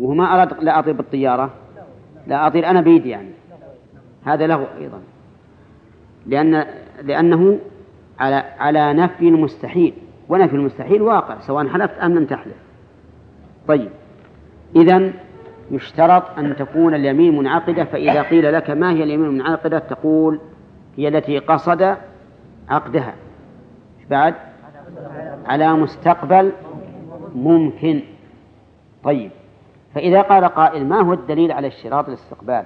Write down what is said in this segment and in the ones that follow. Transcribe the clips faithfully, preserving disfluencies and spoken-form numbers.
وما أراد لا أطير بالطيارة، لا أطير أنا بيدي يعني، هذا له أيضا، لأن لأنه على على نفي المستحيل، ونفي المستحيل واقع سواء حلفت أم لم تحلف. طيب، إذن يشترط أن تكون اليمين منعقدة. فإذا قيل لك ما هي اليمين المنعقدة تقول هي التي قصد عقدها بعد على مستقبل ممكن. طيب، فإذا قال قائل ما هو الدليل على اشتراط الاستقبال؟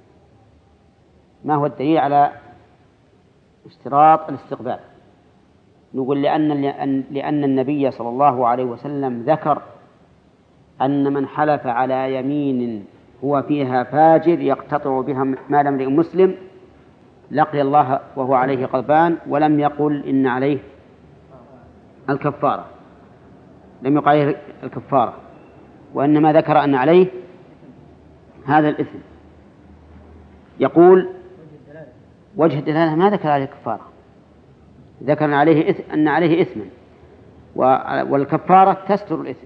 ما هو الدليل على اشتراط الاستقبال؟ نقول لأن لأن النبي صلى الله عليه وسلم ذكر أن من حلف على يمين هو فيها فاجر يقتطع بها مال امرئ مسلم لقي الله وهو عليه غضبان، ولم يقل إن عليه الكفارة، لم يقل عليه الكفارة، وإنما ذكر أن عليه هذا الإثم. يقول وجه الدلالة ما ذكر عليه الكفارة، ذكر أن عليه إثم، أن عليه إثما، والكفارة تستر الإثم.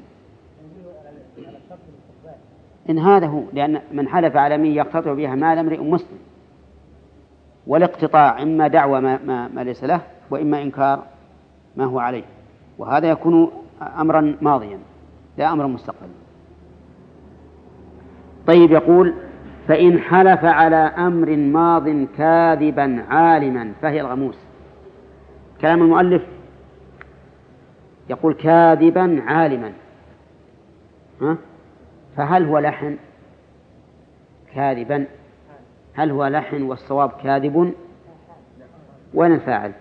إن هذا هو، لأن من حلف على يمين يقتطع بها مال امرئ مسلم، والاقتطاع إما دعوى ما, ما, ما ليس له، وإما إنكار ما هو عليه، وهذا يكون أمرا ماضيا لا أمرا مستقبلا. طيب، يقول فإن حلف على أمر ماض كاذبا عالما فهي الغموس. كلام المؤلف يقول كاذبا عالما، ها؟ فهل هو لحن؟ كاذبا هل هو لحن والصواب كاذب؟ وين الفاعل؟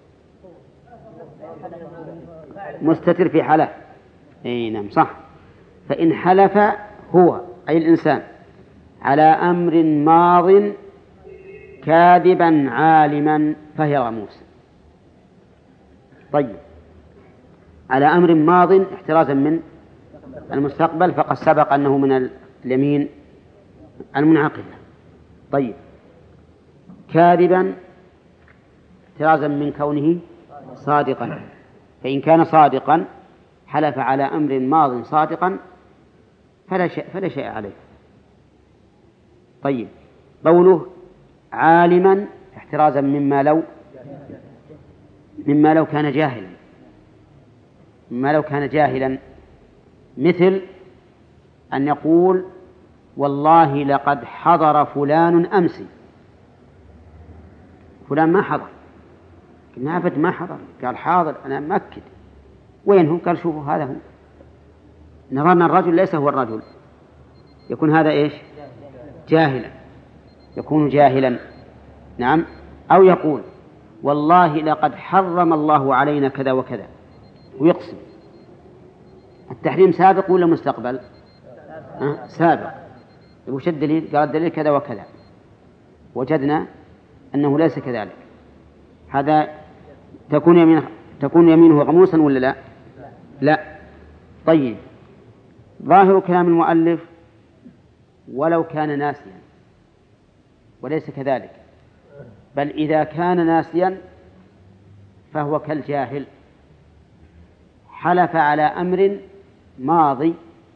مستتر في حلف. اي نعم صح. فإن حلف هو أي الإنسان على أمر ماض كاذبا عالما فهي غموس. طيب، على أمر ماض احترازا من المستقبل، فقد سبق أنه من اليمين المنعقدة. طيب، كاذبا احترازا من كونه صادقا، فإن كان صادقا حلف على أمر ماض صادقا فلا شيء, فلا شيء عليه. طيب، قوله عالما احترازا مما لو مما لو كان جاهلا مما لو كان جاهلا مثل أن يقول والله لقد حضر فلان أمس، فلان ما حضر، قلنا أبد ما حضر، قال حاضر أنا مأكد، وين هو؟ قال شوفوا هذا هو، نظرنا الرجل ليس هو الرجل، يكون هذا إيش؟ جاهلا، يكون جاهلا. نعم. أو يقول والله لقد حرم الله علينا كذا وكذا ويقسم. التحريم سابق ولا مستقبل؟ أه؟ سابق. وش الدليل؟ قال الدليل كذا وكذا، وجدنا أنه ليس كذلك، هذا تكون يمينه تكون يمينه غموسا ولا لا؟ لا. طيب، ظاهر كلام المؤلف ولو كان ناسيا، وليس كذلك، بل إذا كان ناسيا فهو كالجاهل، حلف على أمر ماضي.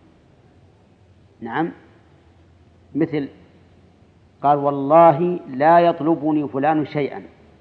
نعم، مثل قال والله لا يطلبني فلان شيئا.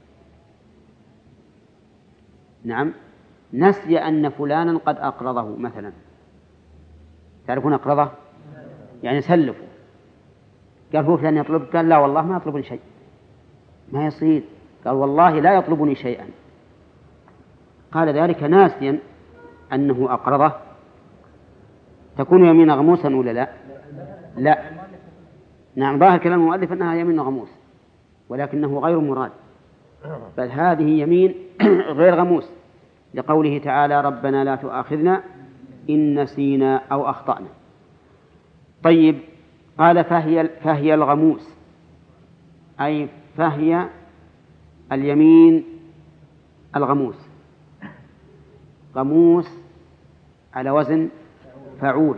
نعم، نسي أن فلانا قد أقرضه مثلا، تعرفون أقرضه يعني سلفه، قال هو فلان يطلب، قال لا والله ما يطلبني شيء، ما يصير، قال والله لا يطلبني شيئا، قال ذلك ناسيا أنه أقرضه، تكون يمين غموسا ولا لا؟ لا. نعم، ظاهر كلام المؤلف أنها يمين غموس، ولكنه غير مراد، بل هذه يمين غير غموس، لقوله تعالى ربنا لا تؤاخذنا إن نسينا أو أخطأنا. طيب، قال فهي, فهي الغموس، أي فهي اليمين الغموس. غموس على وزن فعول،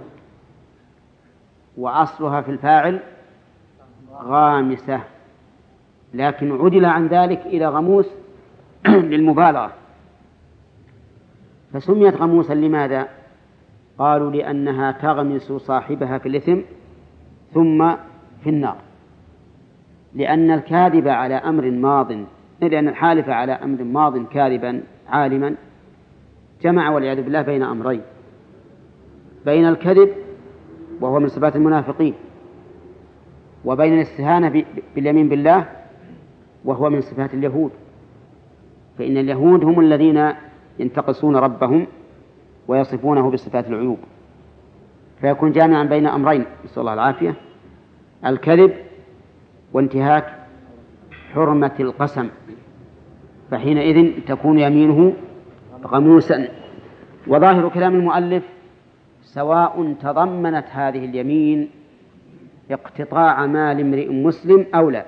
وأصلها في الفاعل غامسة، لكن عدل عن ذلك إلى غموس للمبالغة، فسميت غموسا لماذا؟ قالوا لأنها تغمس صاحبها في الإثم ثم في النار، لأن الكاذب على أمر ماض لأن الحالف على أمر ماض كاذبا عالما جمع والعياذ بالله بين أمرين: بين الكذب وهو من صفات المنافقين، وبين الاستهانة باليمين بالله وهو من صفات اليهود، فإن اليهود هم الذين ينتقصون ربهم ويصفونه بصفات العيوب، فيكون جامعا بين أمرين نسأل الله العافية: الكذب وانتهاك حرمة القسم، فحينئذ تكون يمينه غموسا. وظاهر كلام المؤلف: سواء تضمنت هذه اليمين اقتطاع مال امرئ مسلم أو لا.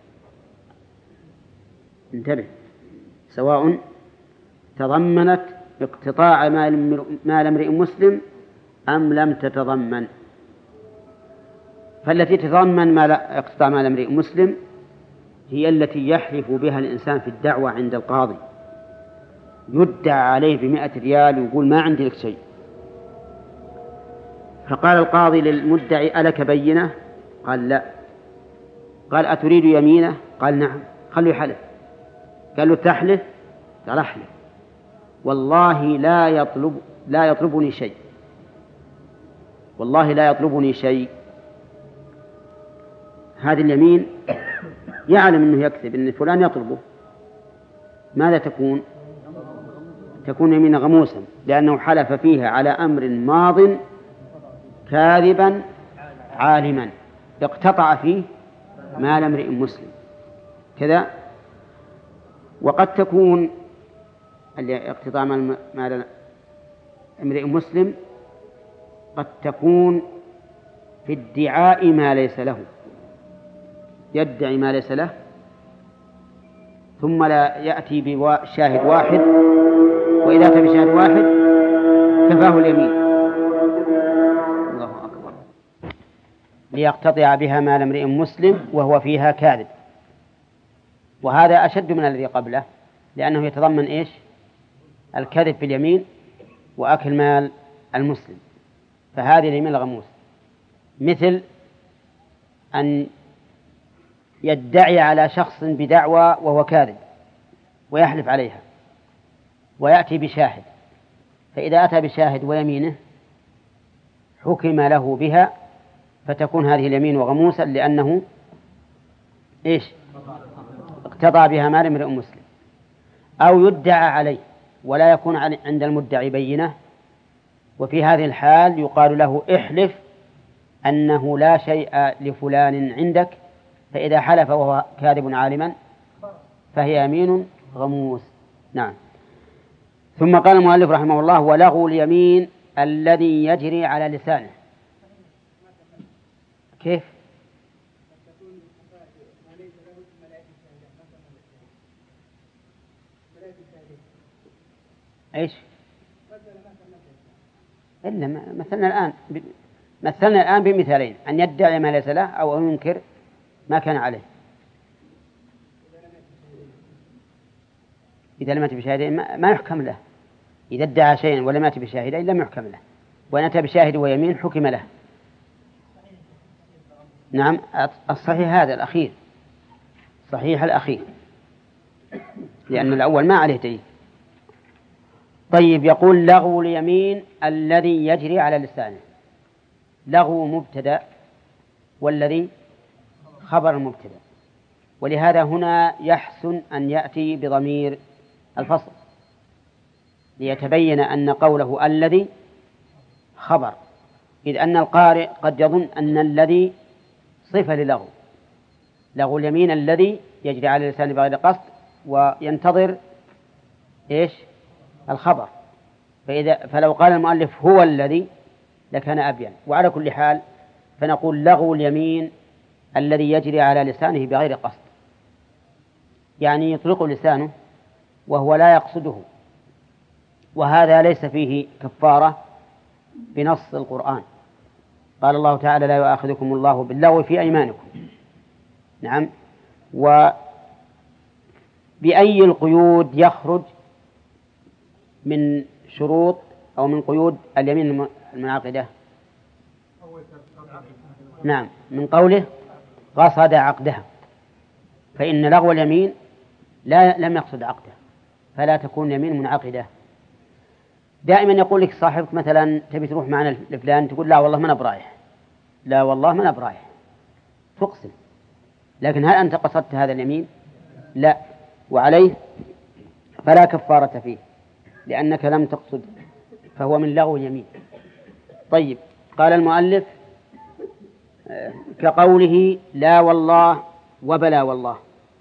انتبه، سواء تضمنت اقتطاع مال امرئ مسلم أم لم تتضمن. فالتي تتضمن مال اقتطاع مال امرئ مسلم هي التي يحلف بها الإنسان في الدعوة عند القاضي، يدعى عليه بمئة ريال ويقول ما عندي لك شيء، فقال القاضي للمدعي: ألك بينة؟ قال لا. قال: أتريد يمينه؟ قال نعم. خلوا يحلف. قال له: تحلف؟ قال: أحلف والله لا يطلب لا يطلبني شيء، والله لا يطلبني شيء. هذه اليمين يعلم أنه يكذب، أن فلان يطلبه، ماذا تكون؟ تكون يمين غموسا، لأنه حلف فيها على أمر ماض كاذبا عالما اقتطع فيه مال امرئ مسلم كذا. وقد تكون اقتطاع مال امرئ مسلم قد تكون في ادعاء ما ليس له، يدعي ما ليس له ثم لا يأتي بشاهد واحد، وإذا أتى بشاهد واحد كفاه اليمين. الله أكبر. ليقتطع بها مال امرئ مسلم وهو فيها كاذب، وهذا أشد من الذي قبله، لأنه يتضمن إيش؟ الكذب في اليمين وأكل مال المسلم، فهذه اليمين الغموس. مثل أن يدعي على شخص بدعوى وهو كاذب ويحلف عليها ويأتي بشاهد، فإذا أتى بشاهد ويمينه حكم له بها، فتكون هذه اليمين غموسا، لأنه إيش؟ اقتضى بها مال امرئ مسلم. أو يدعى عليه ولا يكون عند المدعي بينة، وفي هذه الحال يقال له: احلف أنه لا شيء لفلان عندك، فإذا حلف وهو كاذب عالما فهي يمين غموس. نعم. ثم قال المؤلف رحمه الله: ولغو اليمين الذي يجري على لسانه. كيف؟ ايش؟ إلا مثلنا الآن مثلنا الآن بمثالين: أن يدعي ما ليس له أو أن ينكر ما كان عليه. إذا لم يأتي بشاهدين ما يحكم له، إذا ادعى شيئا ولم يأتي بشاهدين لم يحكم له، وإن أتى بشاهد ويمين حكم له. نعم، الصحيح هذا الأخير، صحيح الأخير، لأن الأول ما عليه دليل. طيب، يقول: لغو اليمين الذي يجري على لسانه. لغو مبتدأ، والذي خبر المبتدأ، ولهذا هنا يحسن أن يأتي بضمير الفصل ليتبين أن قوله الذي خبر، إذ أن القارئ قد يظن أن الذي صفة للغو. لغو اليمين الذي يجري على لسانه بغير قصد، وينتظر إيش؟ الخبر. فإذا فلو قال المؤلف هو الذي لكان أبين. وعلى كل حال فنقول: لغو اليمين الذي يجري على لسانه بغير قصد، يعني يطلق لسانه وهو لا يقصده، وهذا ليس فيه كفارة بنص القرآن. قال الله تعالى: لا يؤاخذكم الله باللغو في أيمانكم. نعم. وبأي القيود يخرج من شروط أو من قيود اليمين المنعقدة؟ نعم، من قوله قصد عقدها، فإن لغو اليمين لا لم يقصد عقده، فلا تكون يمين منعقدة. دائما يقول لك صاحبك مثلا تبي تروح معنا لفلان، تقول لا والله ما أنا برايح، لا والله ما أنا برايح، تقسم، لكن هل أنت قصدت هذا اليمين؟ لا، وعليه فلا كفارة فيه لأنك لم تقصد، فهو من لغو اليمين. طيب، قال المؤلف كقوله لا والله وبلا والله،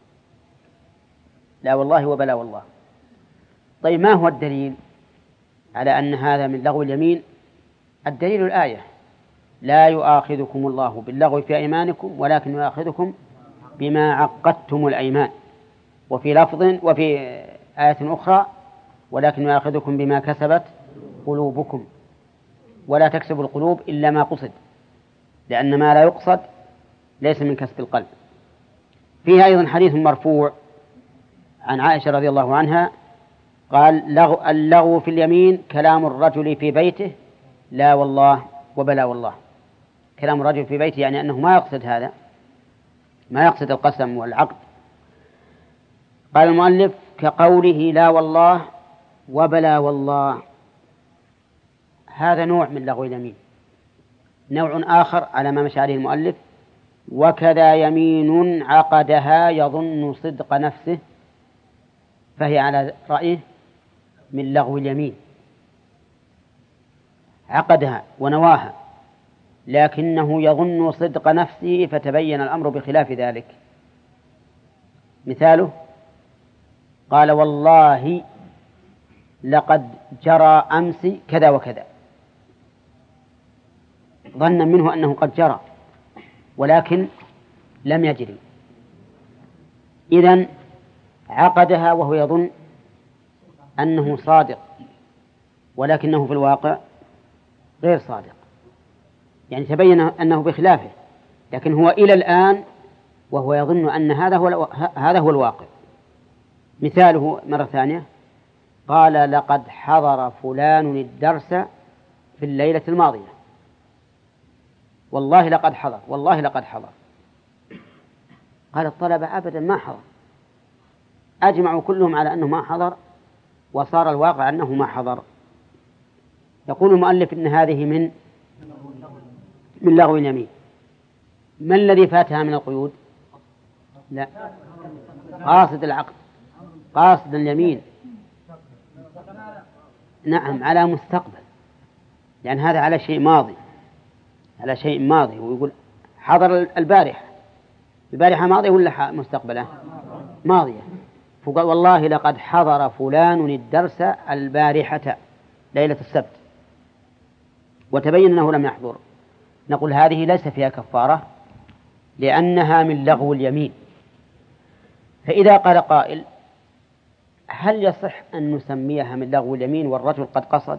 لا والله وبلا والله. طيب، ما هو الدليل على أن هذا من لغو اليمين؟ الدليل الآية: لا يؤاخذكم الله باللغو في أيمانكم ولكن يؤاخذكم بما عقدتم الأيمان، وفي لفظ وفي آية أخرى ولكن يؤاخذكم بما كسبت قلوبكم، ولا تكسب القلوب إلا ما قصد، لأن ما لا يقصد ليس من كسب القلب. فيها أيضا حديث مرفوع عن عائشة رضي الله عنها قال: اللغو في اليمين كلام الرجل في بيته لا والله وبلا والله. كلام الرجل في بيته يعني أنه ما يقصد هذا، ما يقصد القسم والعقد. قال المؤلف كقوله لا والله وبلا والله، هذا نوع من لغو اليمين. نوع آخر على ما مشى عليه المؤلف: وكذا يمين عقدها يظن صدق نفسه، فهي على رأيه من لغو اليمين، عقدها ونواها لكنه يظن صدق نفسه فتبين الأمر بخلاف ذلك. مثاله: قال والله لقد جرى أمس كذا وكذا، ظن منه أنه قد جرى ولكن لم يجري، إذن عقدها وهو يظن أنه صادق ولكنه في الواقع غير صادق، يعني تبين أنه بخلافه، لكن هو إلى الآن وهو يظن أن هذا هو هذا هو الواقع. مثاله مرة ثانية: قال لقد حضر فلان الدرس في الليلة الماضية، والله لقد حضر، والله لقد حضر. قال الطلبة أبدا ما حضر، أجمعوا كلهم على أنه ما حضر، وصار الواقع أنه ما حضر. يقول المؤلف إن هذه من من لغو اليمين. ما الذي فاتها من القيود؟ لا، قاصد العقد، قاصد اليمين، نعم، على مستقبل، لأن هذا على شيء ماضي، على شيء ماضي. ويقول حضر البارحة، البارحة ماضية ولا مستقبلة؟ ماضية. فقال والله لقد حضر فلان الدرس البارحة ليلة السبت، وتبين أنه لم يحضر. نقول هذه ليس فيها كفارة لأنها من لغو اليمين. فإذا قال قائل: هل يصح أن نسميها من لغو اليمين والرجل قد قصد؟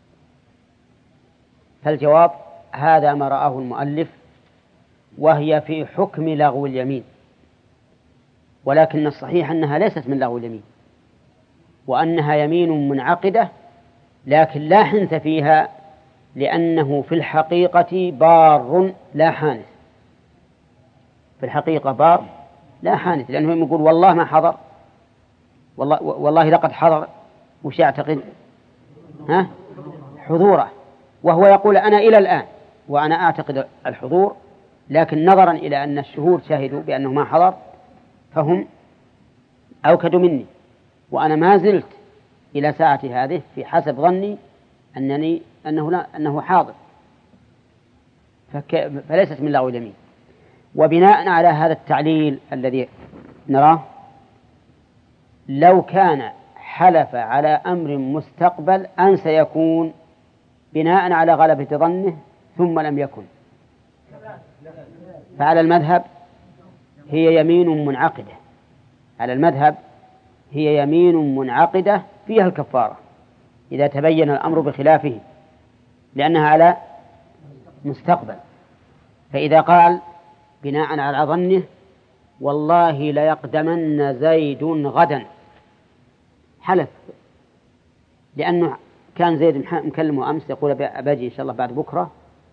فالجواب: هذا ما رآه المؤلف، وهي في حكم لغو اليمين، ولكن الصحيح أنها ليست من لغو اليمين، وأنها يمين منعقدة، لكن لا حنث فيها، لأنه في الحقيقة بار لا حانث. في الحقيقة بار لا حانث، لأنه يقول والله ما حضر، والله, والله لقد حضر، وش يعتقد؟ ها؟ حضوره، وهو يقول أنا إلى الآن وأنا أعتقد الحضور، لكن نظرا إلى أن الشهود شهدوا بأنه ما حضر فهم أوكدوا مني، وأنا ما زلت إلى ساعة هذه في حسب ظني أنني أنه لا أنه حاضر، فليست من لغو اليمين. وبناء على هذا التعليل الذي نراه، لو كان حلف على أمر مستقبل أن سيكون بناء على غلبة ظنه ثم لم يكن، فعلى المذهب هي يمين منعقدة، على المذهب هي يمين منعقدة فيها الكفارة إذا تبين الأمر بخلافه، لأنها على مستقبل. فإذا قال بناء على ظنه والله ليقدمن زيد غدا، حلف لأنه كان زيد مكلمه أمس يقول أباجي إن شاء الله بعد بكرة،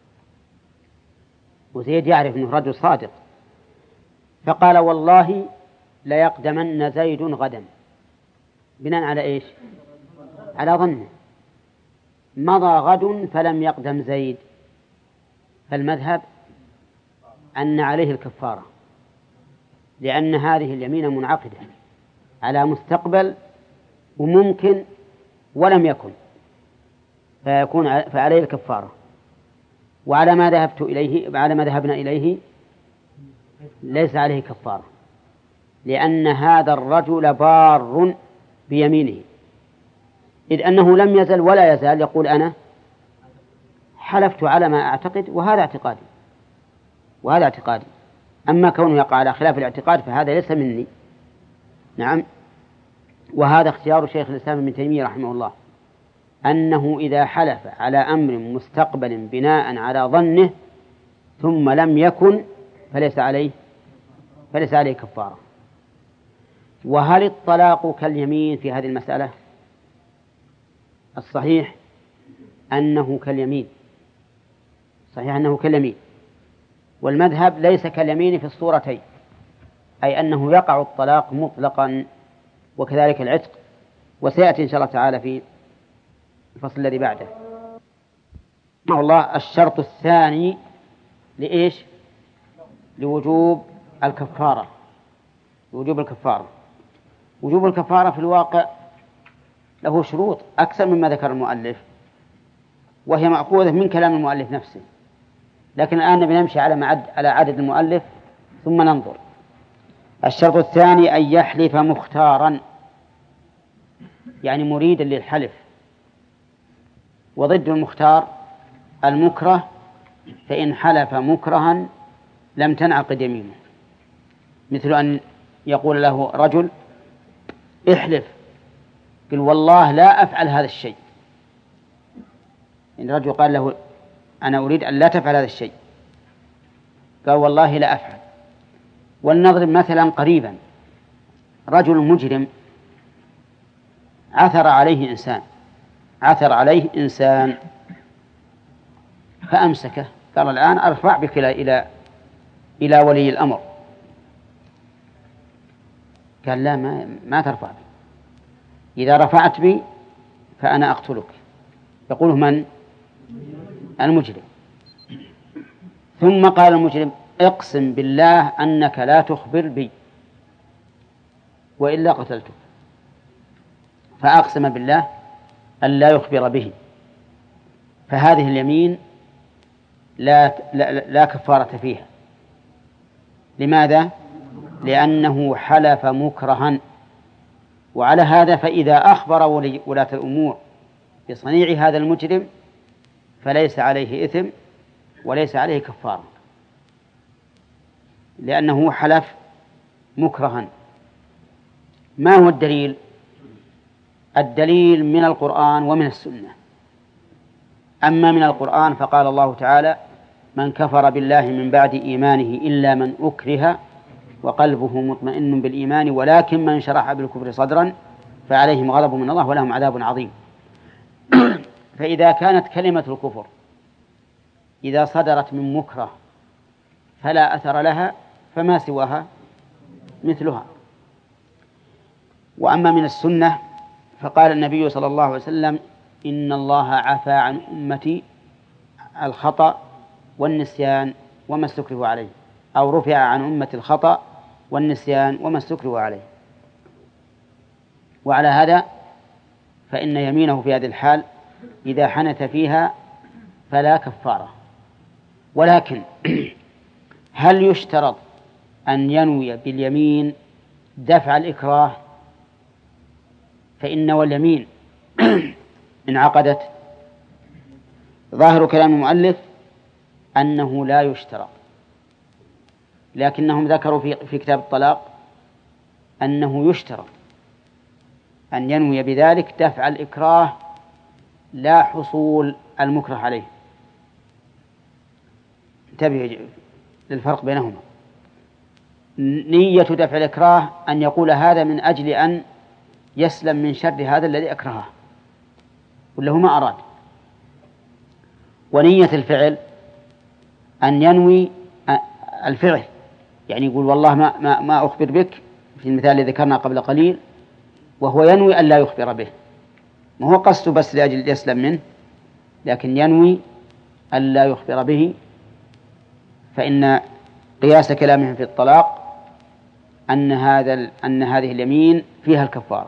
وزيد يعرف أنه رجل صادق، فقال والله لا يقدمن زيد غدا، بناء على إيش؟ على ظنه. مضى غد فلم يقدم زيد، فالمذهب أن عليه الكفارة، لأن هذه اليمين منعقدة على مستقبل وممكن ولم يكن، فيكون فعليه الكفارة. وعلى ما ذهبت إليه على ما ذهبنا إليه ليس عليه كفارة، لأن هذا الرجل بار بيمينه، إذ أنه لم يزل ولا يزال يقول أنا حلفت على ما أعتقد وهذا اعتقادي وهذا اعتقادي. أما كونه يقع على خلاف الاعتقاد فهذا ليس مني. نعم. وهذا اختيار شيخ الإسلام ابن تيمية رحمه الله، أنه إذا حلف على أمر مستقبل بناء على ظنه ثم لم يكن فليس عليه فليس عليه كفارة. وهل الطلاق كاليمين في هذه المسألة؟ الصحيح أنه كاليمين، صحيح أنه كاليمين، والمذهب ليس كاليمين في الصورتين، أي أنه يقع الطلاق مطلقا وكذلك العتق، وسيأتي إن شاء الله تعالى في الفصل الذي بعده. الله الشرط الثاني لإيش؟ لوجوب الكفارة. وجوب الكفارة وجوب الكفارة في الواقع له شروط أكثر مما ذكر المؤلف، وهي مأخوذة من كلام المؤلف نفسه، لكن الآن بنمشي على معد على عدد المؤلف ثم ننظر. الشرط الثاني أن يحلف مختارا، يعني مريدا للحلف، وضد المختار المكره، فإن حلف مكرها لم تنعقد يمينه، مثل أن يقول له رجل احلف، قل والله لا أفعل هذا الشيء، إن رجل قال له أنا أريد أن لا تفعل هذا الشيء، قال والله لا أفعل. ولنضرب مثلا قريبا، رجل مجرم عثر عليه إنسان عثر عليه إنسان فأمسكه، قال الآن أرفع بك إلى إلى ولي الأمر، قال لا ما, ما ترفع بي، إذا رفعت بي فأنا أقتلك. يقوله من؟ المجرم. ثم قال المجرم اقسم بالله أنك لا تخبر بي وإلا قتلتك، فأقسم بالله أن لا يخبر به، فهذه اليمين لا, لا, لا كفارة فيها. لماذا؟ لأنه حلف مكرها. وعلى هذا فإذا أخبر ولاة الأمور بصنيع هذا المجرم فليس عليه إثم وليس عليه كفارة، لأنه حلف مكرها. ما هو الدليل؟ الدليل من القرآن ومن السنة. أما من القرآن فقال الله تعالى من كفر بالله من بعد إيمانه إلا من أكره وقلبه مطمئن بالإيمان ولكن من شرح بالكفر صدرا فعليهم غضب من الله ولهم عذاب عظيم. فإذا كانت كلمة الكفر إذا صدرت من مكره فلا أثر لها فما سواها مثلها. وأما من السنة فقال النبي صلى الله عليه وسلم إن الله عفى عن أمتي الخطأ والنسيان وما استكرهوا عليه، أو رفع عن أمة الخطأ والنسيان وما استكرهوا عليه. وعلى هذا فإن يمينه في هذه الحال إذا حنث فيها فلا كفارة. ولكن هل يشترط أن ينوي باليمين دفع الإكراه؟ فإن واليمين انعقدت. ظاهر كلام المؤلف أنه لا يشترط، لكنهم ذكروا في, في كتاب الطلاق أنه يشترط أن ينوي بذلك دفع الإكراه لا حصول المكره عليه. انتبه للفرق بينهما. نية دفع الإكراه أن يقول هذا من أجل أن يسلم من شر هذا الذي أكرهه، ولا هو ما أراد. ونية الفعل أن ينوي الفعل، يعني يقول والله ما, ما, ما أخبر بك في المثال الذي ذكرنا قبل قليل، وهو ينوي أن لا يخبر به، ما هو قصده بس لأجل يسلم منه، لكن ينوي أن لا يخبر به. فإن قياس كلامهم في الطلاق أن هذا أن هذه اليمين فيها الكفارة،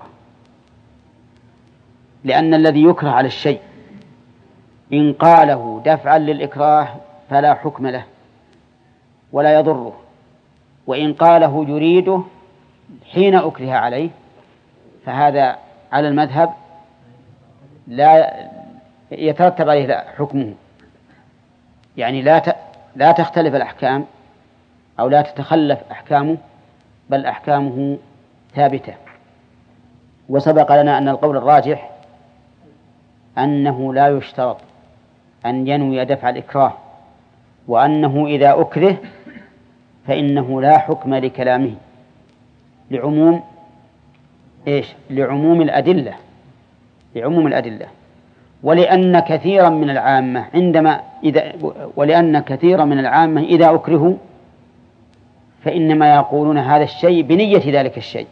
لأن الذي يكره على الشيء إن قاله دفعا للإكراه فلا حكم له ولا يضره، وإن قاله يريده حين أكره عليه فهذا على المذهب لا يترتب عليه حكمه، يعني لا لا تختلف الأحكام أو لا تتخلف أحكامه، بل أحكامه ثابتة. وسبق لنا أن القول الراجح أنه لا يشترط أن ينوي دفع الإكراه، وأنه إذا أكره فإنه لا حكم لكلامه لعموم إيش؟ لعموم الأدلة، لعموم الأدلة. ولأن كثيرا من العامة عندما إذا ولأن كثيرا من العامة إذا أكرهوا فإنما يقولون هذا الشيء بنية ذلك الشيء،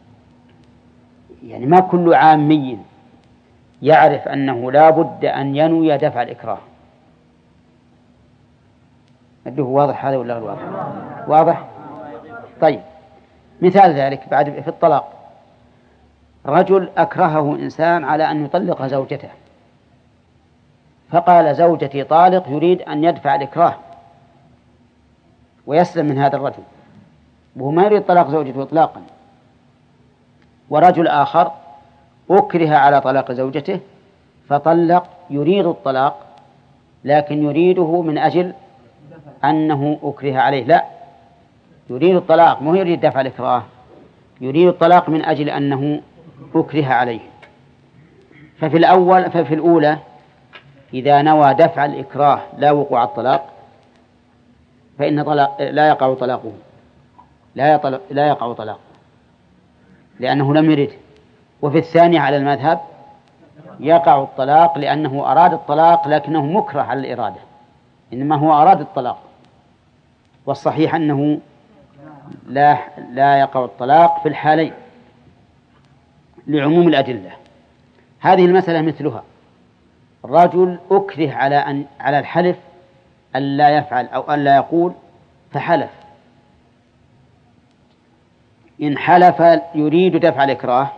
يعني ما كل عامي يعرف أنه لا بد أن ينوي دفع الإكراه. أدوه واضح هذا ولا واضح؟ واضح. طيب، مثال ذلك بعد في الطلاق، رجل أكرهه إنسان على أن يطلق زوجته، فقال زوجتي طالق، يريد أن يدفع الإكراه ويسلم من هذا الرجل، وهو ما يريد طلاق زوجته إطلاقا. ورجل آخر أكره على طلاق زوجته فطلق، يريد الطلاق لكن يريده من أجل أنه أكره عليه، لا، يريد الطلاق مو يريد دفع الإكراه، يريد الطلاق من أجل أنه أكره عليه. ففي الأول ففي الأولى إذا نوى دفع الإكراه لا وقوع الطلاق فإن طلاق لا يقع طلاقه، لا يطلق لا يقع طلاقه لأنه لم يرد. وفي الثانية على المذهب يقع الطلاق لأنه أراد الطلاق لكنه مكره على الإرادة، إنما هو أراد الطلاق. والصحيح أنه لا لا يقع الطلاق في الحالين لعموم الأدلة. هذه المسألة مثلها، رجل أكره على أن على الحلف أن لا يفعل أو أن لا يقول فحلف، إن حلف يريد دفع الإكراه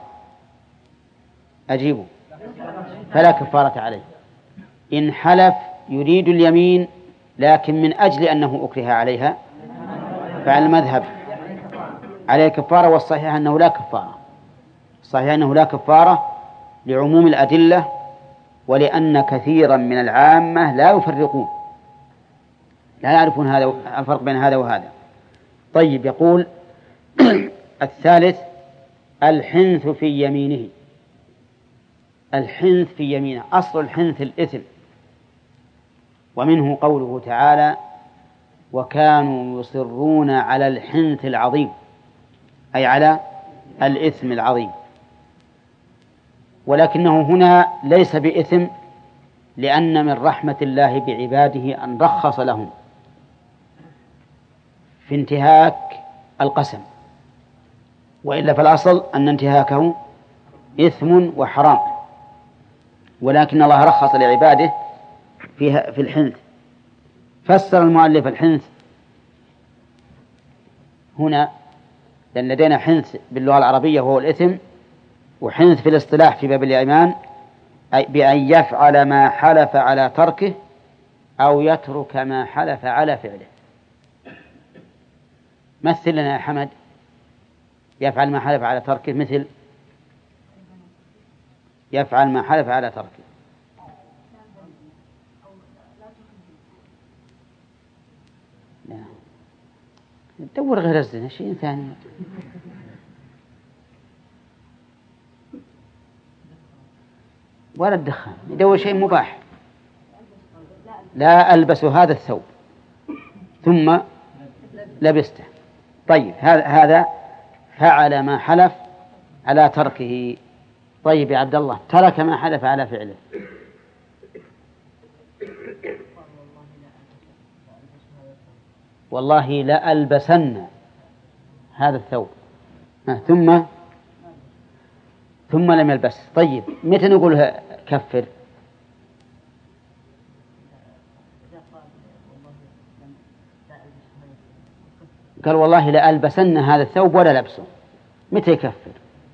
أجيبه فلا كفارة عليه، إن حلف يريد اليمين لكن من أجل أنه أكره عليها فعلى المذهب عليه كفارة. والصحيح أنه لا كفارة، صحيح أنه لا كفارة لعموم الأدلة، ولأن كثيرا من العامة لا يفرقون، لا يعرفون هذا الفرق بين هذا وهذا. طيب، يقول الثالث الحنث في يمينه. الحنث في يمينه، أصل الحنث الإثم، ومنه قوله تعالى وكانوا يصرون على الحنث العظيم، أي على الإثم العظيم. ولكنه هنا ليس بإثم، لأن من رحمة الله بعباده أن رخص لهم في انتهاك القسم، وإلا فالأصل أن انتهاكه إثم وحرام، ولكن الله رخص لعباده فيها في الحنث. فسر المؤلف الحنث هنا، لأن لدينا حنث باللغة العربية وهو الإثم، وحنث في الاصطلاح في باب الإيمان أي بأن يفعل ما حلف على تركه أو يترك ما حلف على فعله. مثل لنا يا حمد، يفعل ما حلف على تركه، مثل يفعل ما حلف على تركه. لا، دور غير الزنا شيء ثاني. ولا الدخان، يدور شيء مباح. لا ألبس هذا الثوب ثم لبسته. طيب، هذا هذا فعل ما حلف على تركه. طيب يا عبد الله، ترك ما حلف على فعله. والله لألبسن هذا الثوب، ثم ثم لم يلبس. طيب متى نقول كفر؟ قال والله لألبسن هذا الثوب ولا لبسه، متى يكفر؟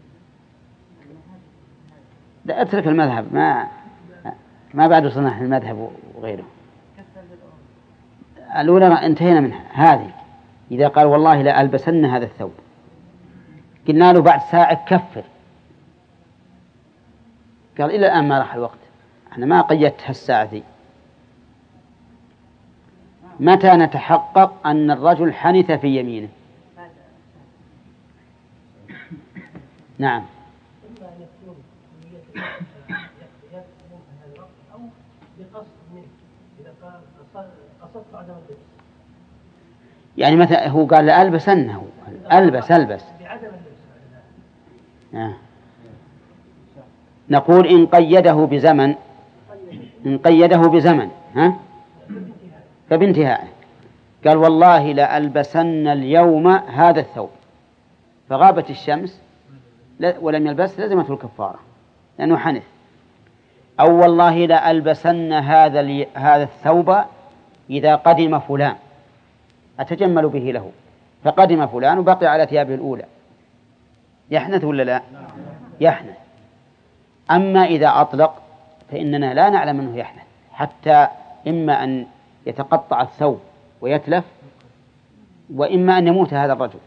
لا اترك المذهب، ما ما بعد صنع المذهب وغيره. الأولى انتهينا منها. هذه إذا قال والله لألبسن هذا الثوب، قلنا له بعد ساعة كفر، قال إلى الآن ما راح الوقت، احنا ما قيدت هالساعة ذي. متى نتحقق أن الرجل حنث في يمينه؟ نعم. يعني متى هو قال لألبسنه، ألبس ألبس آه. نقول إن قيده بزمن، إن قيده بزمن ها فبانتهائه. قال والله لألبسن اليوم هذا الثوب، فغابت الشمس ولم يلبس، لزمته الكفارة لأنه حنث. أو والله لألبسن هذا هذا الثوب إذا قدم فلان، أتجمل به له، فقدم فلان وبقي على ثيابه الأولى، يحنث ولا لا؟ يحنث. أما إذا أطلق فإننا لا نعلم أنه يحنث، حتى إما أن يتقطع الثوب ويتلف، وإما أن يموت هذا الرجل،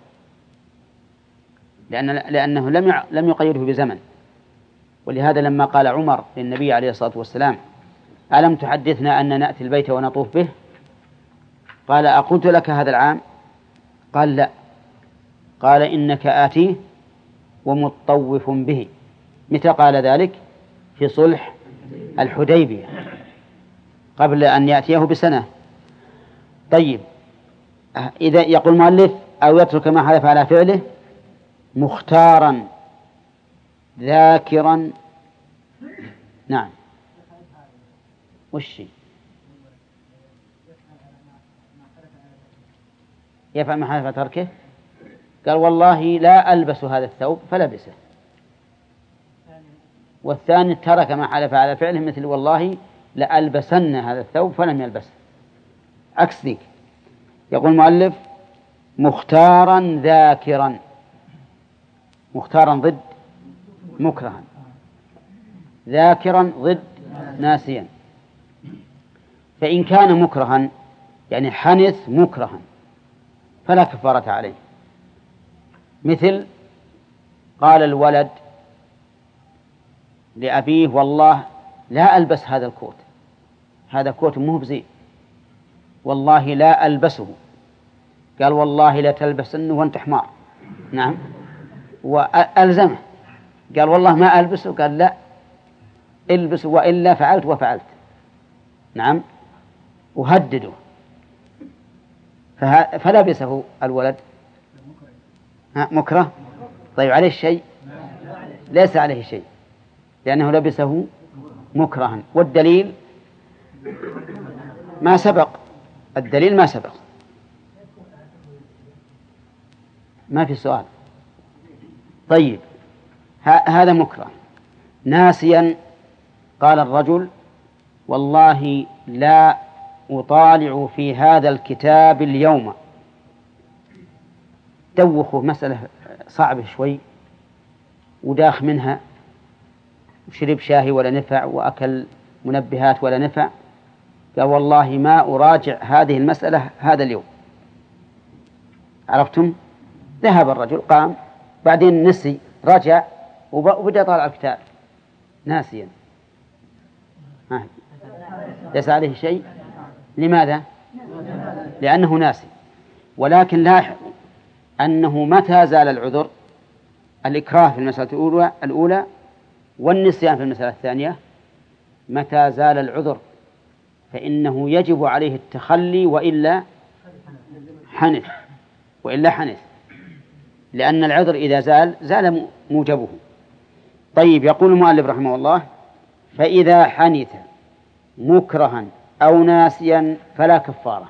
لأن لأنه لم لم يقيده بزمن. ولهذا لما قال عمر للنبي عليه الصلاة والسلام ألم تحدثنا أن نأتي البيت ونطوف به؟ قال أقلت لك هذا العام؟ قال لا. قال إنك آتيه ومطوف به. متى قال ذلك؟ في صلح الحديبية قبل أن يأتيه بسنة. طيب إذا يقول المؤلف أو يترك ما حلف على فعله مختارا ذاكرا. نعم. وش يفعل ما حلف تركه؟ قال والله لا ألبس هذا الثوب فلبسه. والثاني ترك ما حلف على فعله، مثل والله لألبسن هذا الثوب فلم يلبسه، عكس ذيك. يقول المؤلف مختارا ذاكرا. مختارا ضد مكرها، ذاكرا ضد ناسيا. فإن كان مكرها يعني حنث مكرها فلا كفارة عليه. مثل قال الولد لأبيه والله لا ألبس هذا الكوت، هذا كوت مو بزين، والله لا ألبسه. قال والله لا تلبسنه وانت حمار. نعم. وألزمه قال والله ما ألبسه، قال لا البس وإلا فعلت وفعلت. نعم. وهدده فلبسه الولد مكره. طيب عليه شيء؟ ليس عليه شيء، لأنه لبسه مكرها. والدليل ما سبق، الدليل ما سبق، ما في سؤال. طيب هذا مكره. ناسيا قال الرجل والله لا أطالع في هذا الكتاب اليوم. دوخوا مسألة صعبة شوي وداخ منها، وشرب شاهي ولا نفع، وأكل منبهات ولا نفع. قال والله ما أراجع هذه المسألة هذا اليوم. عرفتم؟ ذهب الرجل قام، بعدين نسي، رجع وبدأ طالع الكتاب ناسيا. ها. ليس عليه شيء. لماذا؟ لأنه ناسي. ولكن لاحظوا أنه متى زال العذر؟ الإكراه في المسألة الأولى الأولى والنسيان في المسألة الثانية. متى زال العذر فإنه يجب عليه التخلي، وإلا حنث، وإلا حنث، لأن العذر إذا زال زال موجبه. طيب، يقول المؤلف رحمه الله: فإذا حنث مكرها أو ناسيا فلا كفارة.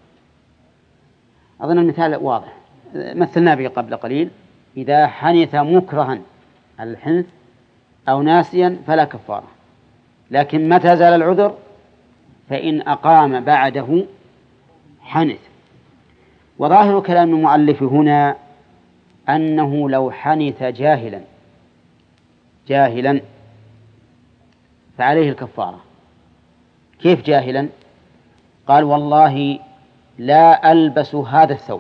أظن المثال واضح، مثلنا به قبل قليل. إذا حنث مكرها الحنث أو ناسيا فلا كفارة، لكن متى زال العذر فإن أقام بعده حنث. وظاهر كلام المؤلف هنا أنه لو حنث جاهلا جاهلا فعليه الكفارة. كيف جاهلا؟ قال: والله لا ألبس هذا الثوب،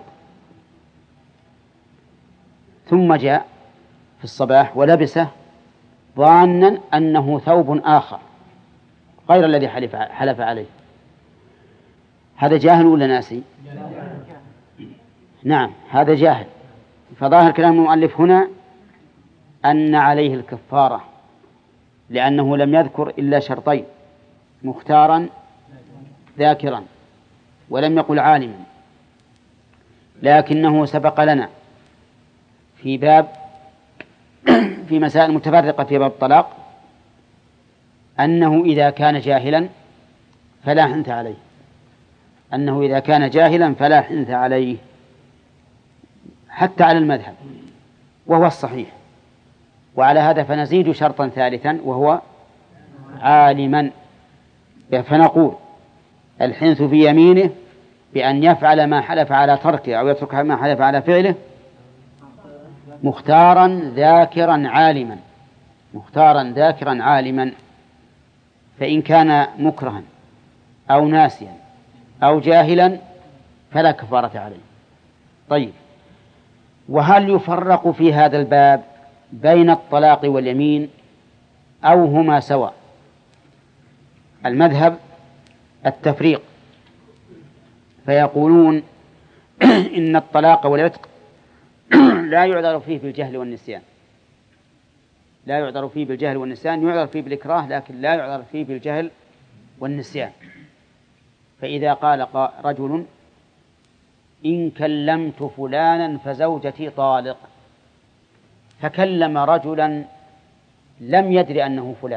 ثم جاء في الصباح ولبسه ظانا أنه ثوب آخر غير الذي حلف حلف عليه. هذا جاهل ولا ناسي؟ نعم، هذا جاهل. فظاهر كلام المؤلف هنا أن عليه الكفارة، لأنه لم يذكر إلا شرطين: مختارا ذاكرا، ولم يقل عالما. لكنه سبق لنا في باب في مسائل متفرقة في باب الطلاق أنه إذا كان جاهلا فلا حنث عليه أنه إذا كان جاهلا فلا حنث عليه حتى على المذهب، وهو الصحيح. وعلى هذا فنزيد شرطا ثالثا وهو عالما، فنقول: الحنث في يمينه بأن يفعل ما حلف على تركه أو يترك ما حلف على فعله مختارا ذاكرا عالما مختارا ذاكرا عالما فإن كان مكرها أو ناسيا أو جاهلا فلا كفارة عليه. طيب، وهل يفرق في هذا الباب بين الطلاق واليمين أو هما سواء؟ المذهب التفريق، فيقولون إن الطلاق والعتق لا يعذر فيه بالجهل والنسيان لا يعذر فيه بالجهل والنسيان يعذر فيه بالإكراه، لكن لا يعذر فيه بالجهل والنسيان. فإذا قال رجل: إن كلمت فلانا فزوجتي طالق، فكلم رجلا لم يدري أنه فلان،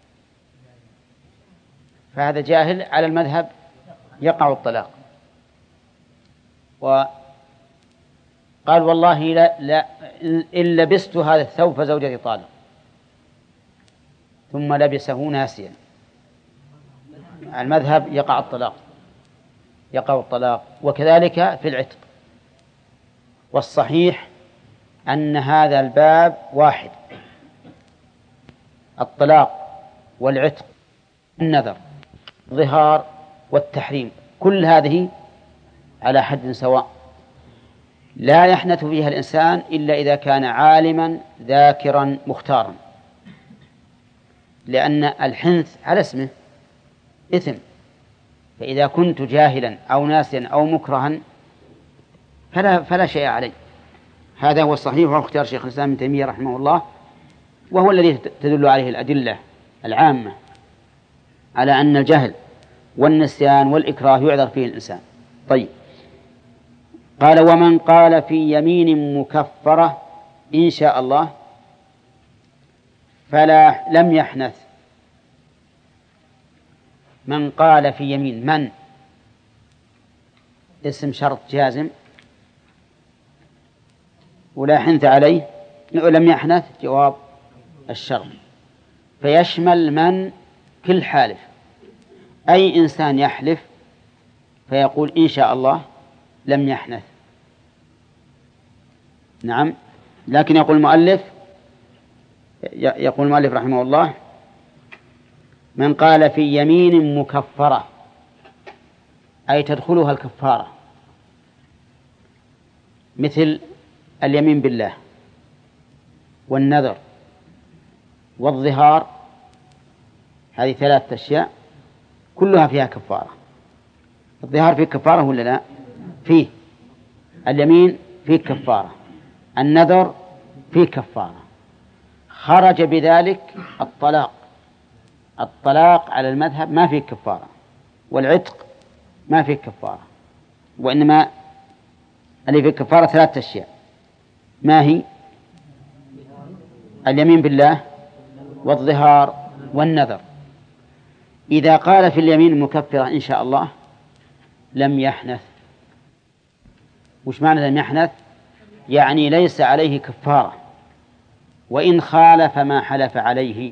فهذا جاهل، على المذهب يقع الطلاق. وقال: والله لا, لا إن لبست هذا الثوب فزوجتي طالق، ثم لبسه ناسيا، المذهب يقع الطلاق يقع الطلاق وكذلك في العتق. والصحيح أن هذا الباب واحد: الطلاق والعتق، النذر، الظهار والتحريم، كل هذه على حد سواء، لا يحنث فيها الإنسان إلا إذا كان عالما ذاكرا مختارا، لأن الحنث على اسمه إثم. فإذا كنت جاهلا أو ناسيا أو مكرها فلا, فلا شيء عليه. هذا هو الصحيح، وهو اختيار شيخ الإسلام ابن تيمية رحمه الله، وهو الذي تدل عليه الأدلة العامة على أن الجهل والنسيان والإكراه يعذر فيه الإنسان. طيب، قال: ومن قال في يمين مكفرة إن شاء الله فلا لم يحنث. من قال في يمين، من اسم شرط جازم ولا حنث عليه، لم يحنث جواب الشرط، فيشمل من كل حالف. أي إنسان يحلف فيقول إن شاء الله لم يحنث. نعم، لكن يقول المؤلف يقول المؤلف رحمه الله: من قال في يمين مكفرة، أي تدخلها الكفارة، مثل اليمين بالله والنذر والظهار، هذه ثلاثة أشياء كلها فيها كفارة. الظهار فيه كفارة ولا لا؟ فيه. اليمين فيه كفارة، النذر فيه كفارة. خرج بذلك الطلاق الطلاق على المذهب ما فيه كفارة، والعتق ما فيه كفارة، وإنما اللي فيه كفارة ثلاثة أشياء. ما هي؟ اليمين بالله والظهار والنذر. إذا قال في اليمين المكفرة إن شاء الله لم يحنث. وش معنى لم يحنث؟ يعني ليس عليه كفارة، وإن خالف ما حلف عليه.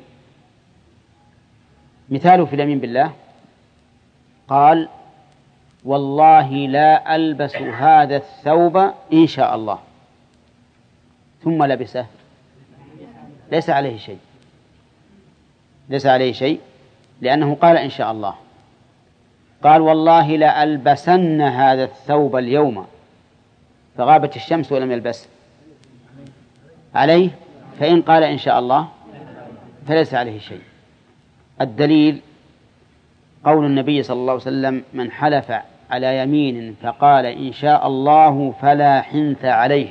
مثاله في اليمين بالله قال والله لا ألبس هذا الثوب إن شاء الله، ثم لبسه، ليس عليه شيء، ليس عليه شيء لأنه قال إن شاء الله. قال والله لا ألبسن هذا الثوب اليوم، فغابت الشمس ولم يلبس عليه، فإن قال إن شاء الله فليس عليه شيء. الدليل قول النبي صلى الله عليه وسلم من حلف على يمين فقال إن شاء الله فلا حنث عليه.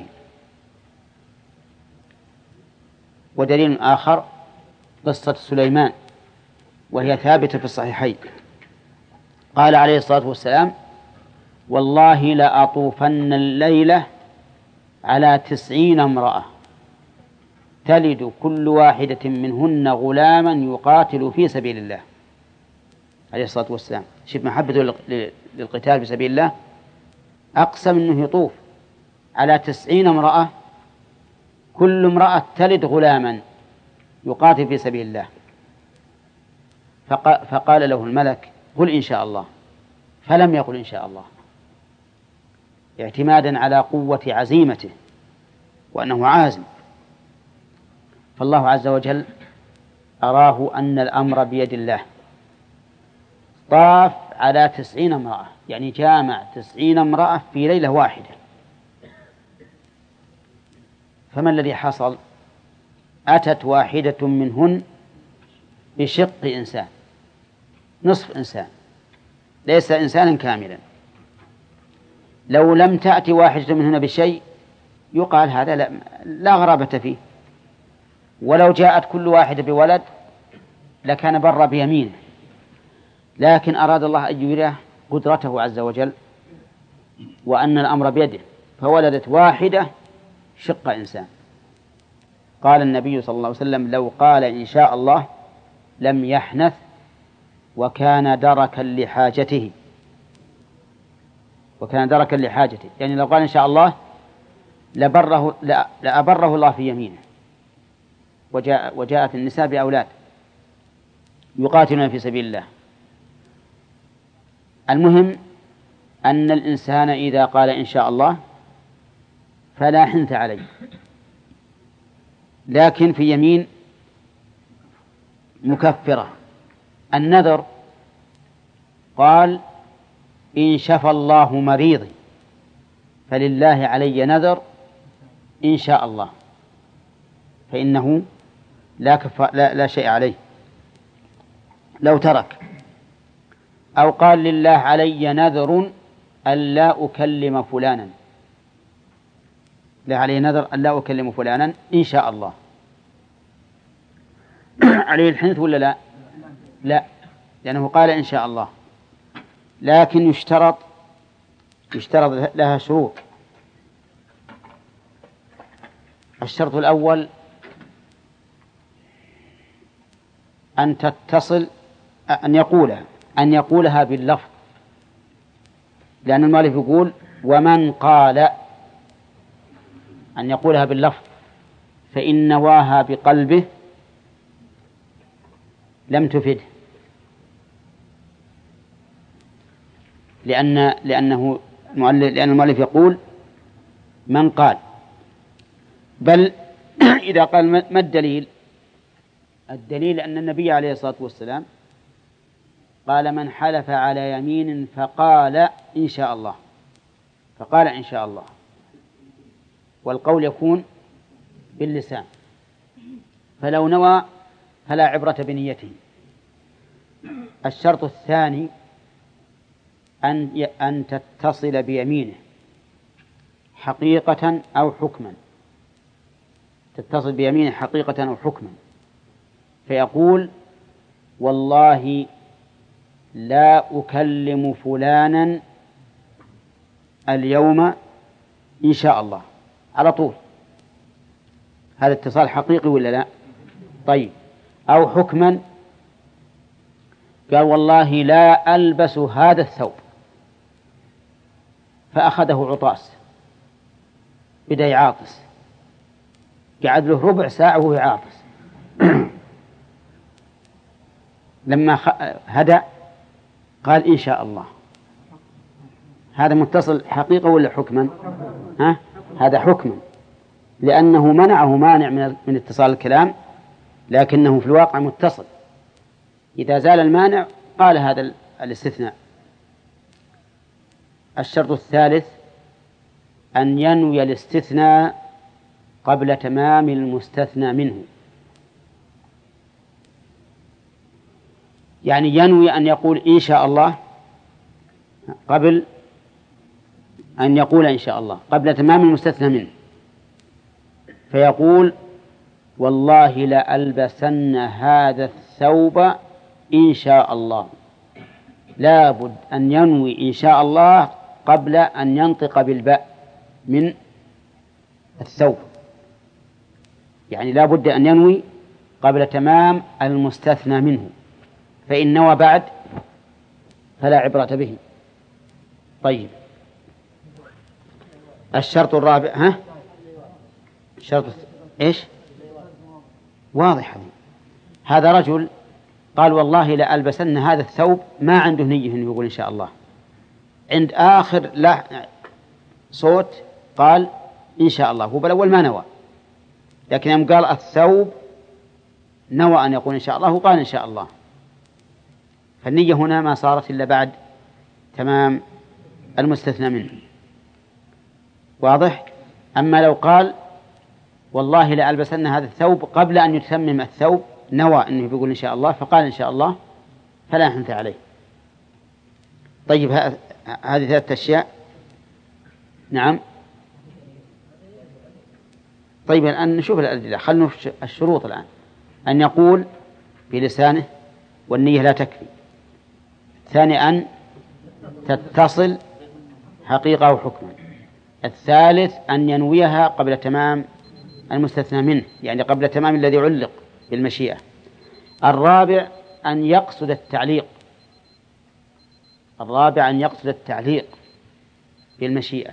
ودليل آخر قصة سليمان وهي ثابتة في الصحيحين، قال عليه الصلاة والسلام والله لأطوفن الليلة على تسعين امرأة تلد كل واحدة منهن غلاما يقاتل في سبيل الله عليه الصلاة والسلام. شوف محبته للقتال في سبيل الله، أقسم أنه يطوف على تسعين امرأة كل امرأة تلد غلاما يقاتل في سبيل الله. فقال له الملك قل إن شاء الله، فلم يقل إن شاء الله، اعتمادا على قوة عزيمته وأنه عازم. فالله عز وجل أراه أن الأمر بيد الله، طاف على تسعين امرأة، يعني جامع تسعين امرأة في ليلة واحدة. فما الذي حصل؟ أتت واحدة منهن بشق إنسان، نصف إنسان، ليس إنسانا كاملا. لو لم تأتي واحدة منهن بشيء يقال هذا لا, لا غرابة فيه، ولو جاءت كل واحدة بولد لكان بر بيمينه، لكن أراد الله أن يريه قدرته عز وجل وأن الأمر بيده، فولدت واحدة شق إنسان. قال النبي صلى الله عليه وسلم لو قال إن شاء الله لم يحنث وكان دركا لحاجته، وكان دركا لحاجته، يعني لو قال إن شاء الله لبره لأبره الله في يمينه. وجاء وجاءت النساء بأولاد يقاتلون في سبيل الله. المهم أن الإنسان إذا قال إن شاء الله فلا حنث عليه، لكن في يمين مكفرة. النذر قال إن شفى الله مريضي فلله علي نذر إن شاء الله، فإنه لا, كفا لا, لا شيء عليه لو ترك. أو قال لله علي نذر ألا أكلم فلانا، لا علي نذر ألا أكلم فلانا إن شاء الله، عليه الحنث ولا لا؟ لا، لأنه قال إن شاء الله، لكن يشترط يشترط لها شروط. الشرط الأول أن تتصل أن يقولها أن يقولها باللفظ، لأن المؤلف يقول ومن قال، أن يقولها باللفظ، فإن نواها بقلبه لم تفده، لأن لأنه لأن المؤلف يقول من قال. بل إذا قال ما الدليل؟ الدليل أن النبي عليه الصلاة والسلام قال من حلف على يمين فقال إن شاء الله، فقال إن شاء الله، والقول يكون باللسان، فلو نوى فلا عبرة بنيته. الشرط الثاني أن أن تتصل بيمينه حقيقة أو حكما، تتصل بيمينه حقيقة أو حكما، فيقول والله لا أكلم فلانا اليوم إن شاء الله على طول. هذا اتصال حقيقي ولا لا؟ طيب. أو حكما، قال والله لا ألبس هذا الثوب، فأخذه عطاس بدأ يعاطس، قعد له ربع ساعة وهو يعاطس لما هدأ قال إن شاء الله. هذا متصل حقيقة ولا حكما؟ ها؟ هذا حكما، لأنه منعه مانع من اتصال الكلام، لكنه في الواقع متصل. إذا زال المانع قال هذا الاستثناء. الشرط الثالث أن ينوي الاستثناء قبل تمام المستثنى منه، يعني ينوي أن يقول إن شاء الله قبل أن يقول إن شاء الله قبل تمام المستثنى منه، فيقول والله لألبسن هذا الثوب إن شاء الله. لا بد أن ينوي إن شاء الله قبل أن ينطق بالباء من الثوب، يعني لا بد أن ينوي قبل تمام المستثنى منه، فإن نوى بعد فلا عبرة به. طيب الشرط الرابع، ها الشرط إيش؟ واضح هذا. هذا رجل قال والله لألبسن هذا الثوب، ما عنده نية أنه يقول إن شاء الله، عند آخر لا صوت قال إن شاء الله، هو بالأول ما نوى، لكن يوم قال الثوب نوى أن يقول إن شاء الله وقال إن شاء الله، فالنية هنا ما صارت إلا بعد تمام المستثنى منه. واضح؟ أما لو قال والله لألبسن هذا الثوب قبل أن يتمم الثوب، نوى أنه بيقول إن شاء الله فقال إن شاء الله، فلا حنث عليه. طيب هذه ثلاثة أشياء. نعم. طيب الآن نشوف الأدلة، خلنا نشوف الشروط الآن. أن يقول بلسانه والنية لا تكفي. ثاني أن تتصل حقيقة وحكما. الثالث أن ينويها قبل تمام المستثنى منه، يعني قبل تمام الذي علق بالمشيئة. الرابع أن يقصد التعليق الرابع أن يقصد التعليق بالمشيئة،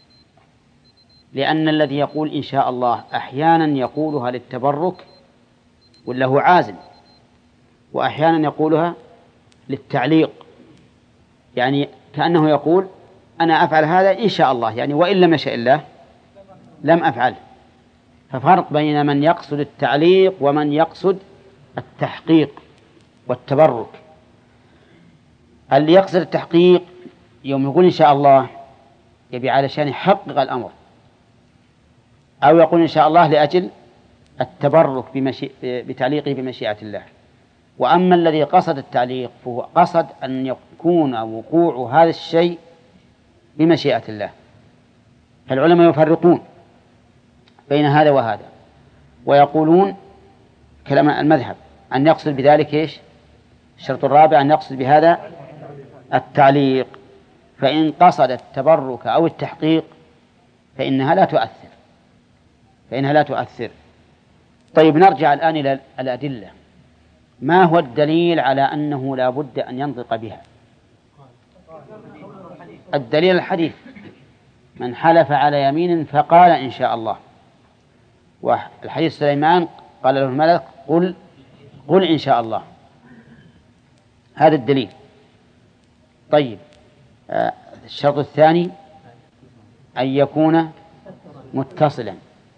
لأن الذي يقول إن شاء الله أحيانا يقولها للتبرك ولا هو عازم، وأحيانا يقولها للتعليق، يعني كأنه يقول أنا أفعل هذا إن شاء الله، يعني وإن لم يشاء الله لم أفعله. ففرق بين من يقصد التعليق ومن يقصد التحقيق والتبرك. اللي يقصد التحقيق يوم يقول إن شاء الله يبي علشان يحقق الأمر، أو يقول إن شاء الله لأجل التبرك بمشي... بتعليقه بمشيئة الله. وأما الذي قصد التعليق فهو قصد أن يكون وقوع هذا الشيء بمشيئة الله. فالعلماء يفرقون بين هذا وهذا، ويقولون كلام المذهب أن يقصد بذلك إيش؟ الشرط الرابع أن يقصد بهذا التعليق، فإن قصد التبرك أو التحقيق فإنها لا تؤثر فإنها لا تؤثر طيب نرجع الآن إلى الأدلة. ما هو الدليل على أنه لا بد أن ينطق بها؟ الدليل الحديث من حلف على يمين فقال إن شاء الله، والحديث سليمان قال له الملك قل قل إن شاء الله، هذا الدليل. طيب آه الشرط الثاني أن يكون متصلا.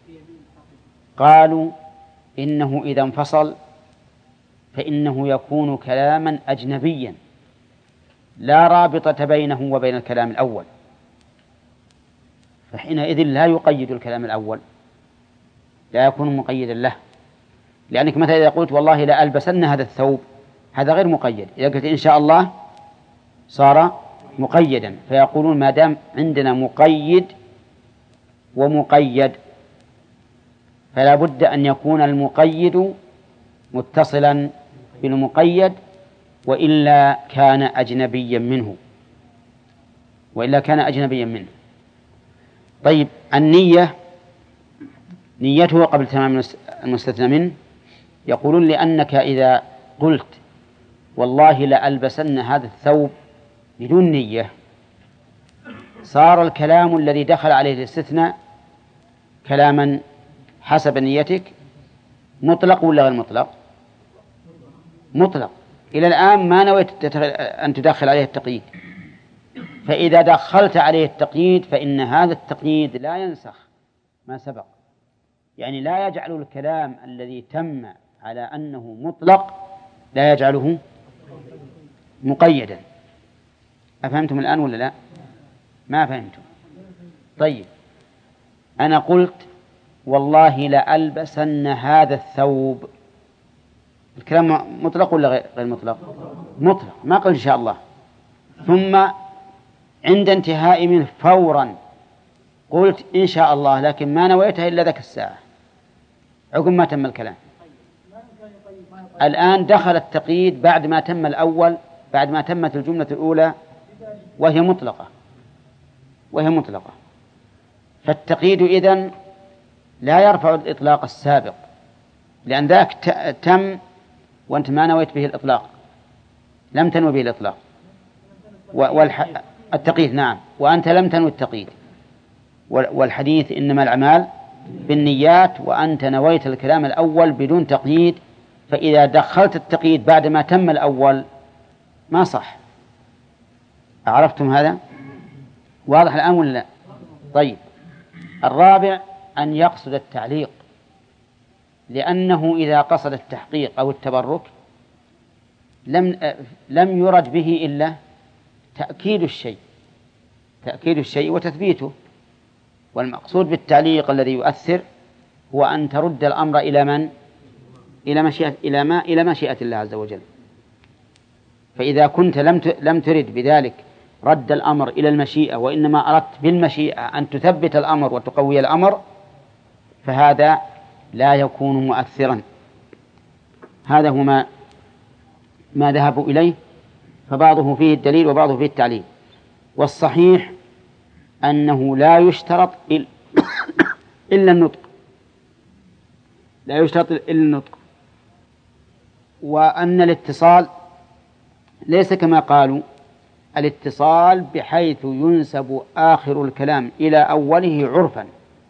قالوا إنه إذا انفصل فإنه يكون كلاما أجنبيا لا رابطة بينه وبين الكلام الأول، فحينئذ لا يقيد الكلام الأول، لا يكون مقيدا له. لأنك مثلا إذا قلت والله لا ألبسن هذا الثوب، هذا غير مقيد. إذا قلت إن شاء الله صار مقيدا. فيقولون ما دام عندنا مقيد ومقيد فلا بد أن يكون المقيد متصلا بالمقيد، وإلا كان أجنبيا منه وإلا كان أجنبيا منه. طيب النية، نيته قبل تمام المستثنى منه يقولون لأنك إذا قلت والله لألبسن هذا الثوب بدون نية صار الكلام الذي دخل عليه الاستثناء كلاما حسب نيتك مطلق ولا غير مطلق؟ مطلق. إلى الآن ما نويت أن تدخل عليه التقييد، فإذا دخلت عليه التقييد فإن هذا التقييد لا ينسخ ما سبق، يعني لا يجعل الكلام الذي تم على أنه مطلق لا يجعله مقيدا. أفهمتم الآن ولا لا؟ ما فهمتم؟ طيب، أنا قلت والله لألبسن هذا الثوب، الكلام مطلق ولا غير مطلق؟ مطلق، ما قلت إن شاء الله. ثم عند انتهاء منه فورا قلت إن شاء الله، لكن ما نويتها إلا ذاك الساعة عقب ما تم الكلام. الآن دخل التقييد بعد ما تم الأول، بعد ما تمت الجملة الأولى وهي مطلقة وهي مطلقة فالتقييد إذن لا يرفع الإطلاق السابق، لأن ذاك تم وأنت ما نويت به الإطلاق، لم تنوي به الإطلاق والتقييد. نعم، وأنت لم تنوي التقييد، والحديث إنما الأعمال بالنيات، وأنت نويت الكلام الأول بدون تقييد، فإذا دخلت التقييد بعد ما تم الأول ما صح. عرفتم هذا؟ واضح الآن ولا لا؟ طيب، الرابع أن يقصد التعليق، لأنه إذا قصد التحقيق أو التبرك لم لم يرد به إلا تأكيد الشيء تأكيد الشيء وتثبيته، والمقصود بالتعليق الذي يؤثر هو أن ترد الأمر إلى من؟ إلى مشيئة إلى ما إلى مشيئة الله عز وجل. فإذا كنت لم لم ترد بذلك رد الأمر إلى المشيئة، وإنما أردت بالمشيئة أن تثبت الأمر وتقوي الأمر، فهذا لا يكون مؤثرا. هذا هو ما ما ذهبوا إليه، فبعضه فيه الدليل وبعضه فيه التعليل. والصحيح أنه لا يشترط إلا النطق، لا يشترط إلا النطق، وأن الاتصال ليس كما قالوا الاتصال بحيث ينسب آخر الكلام إلى أوله عرفا،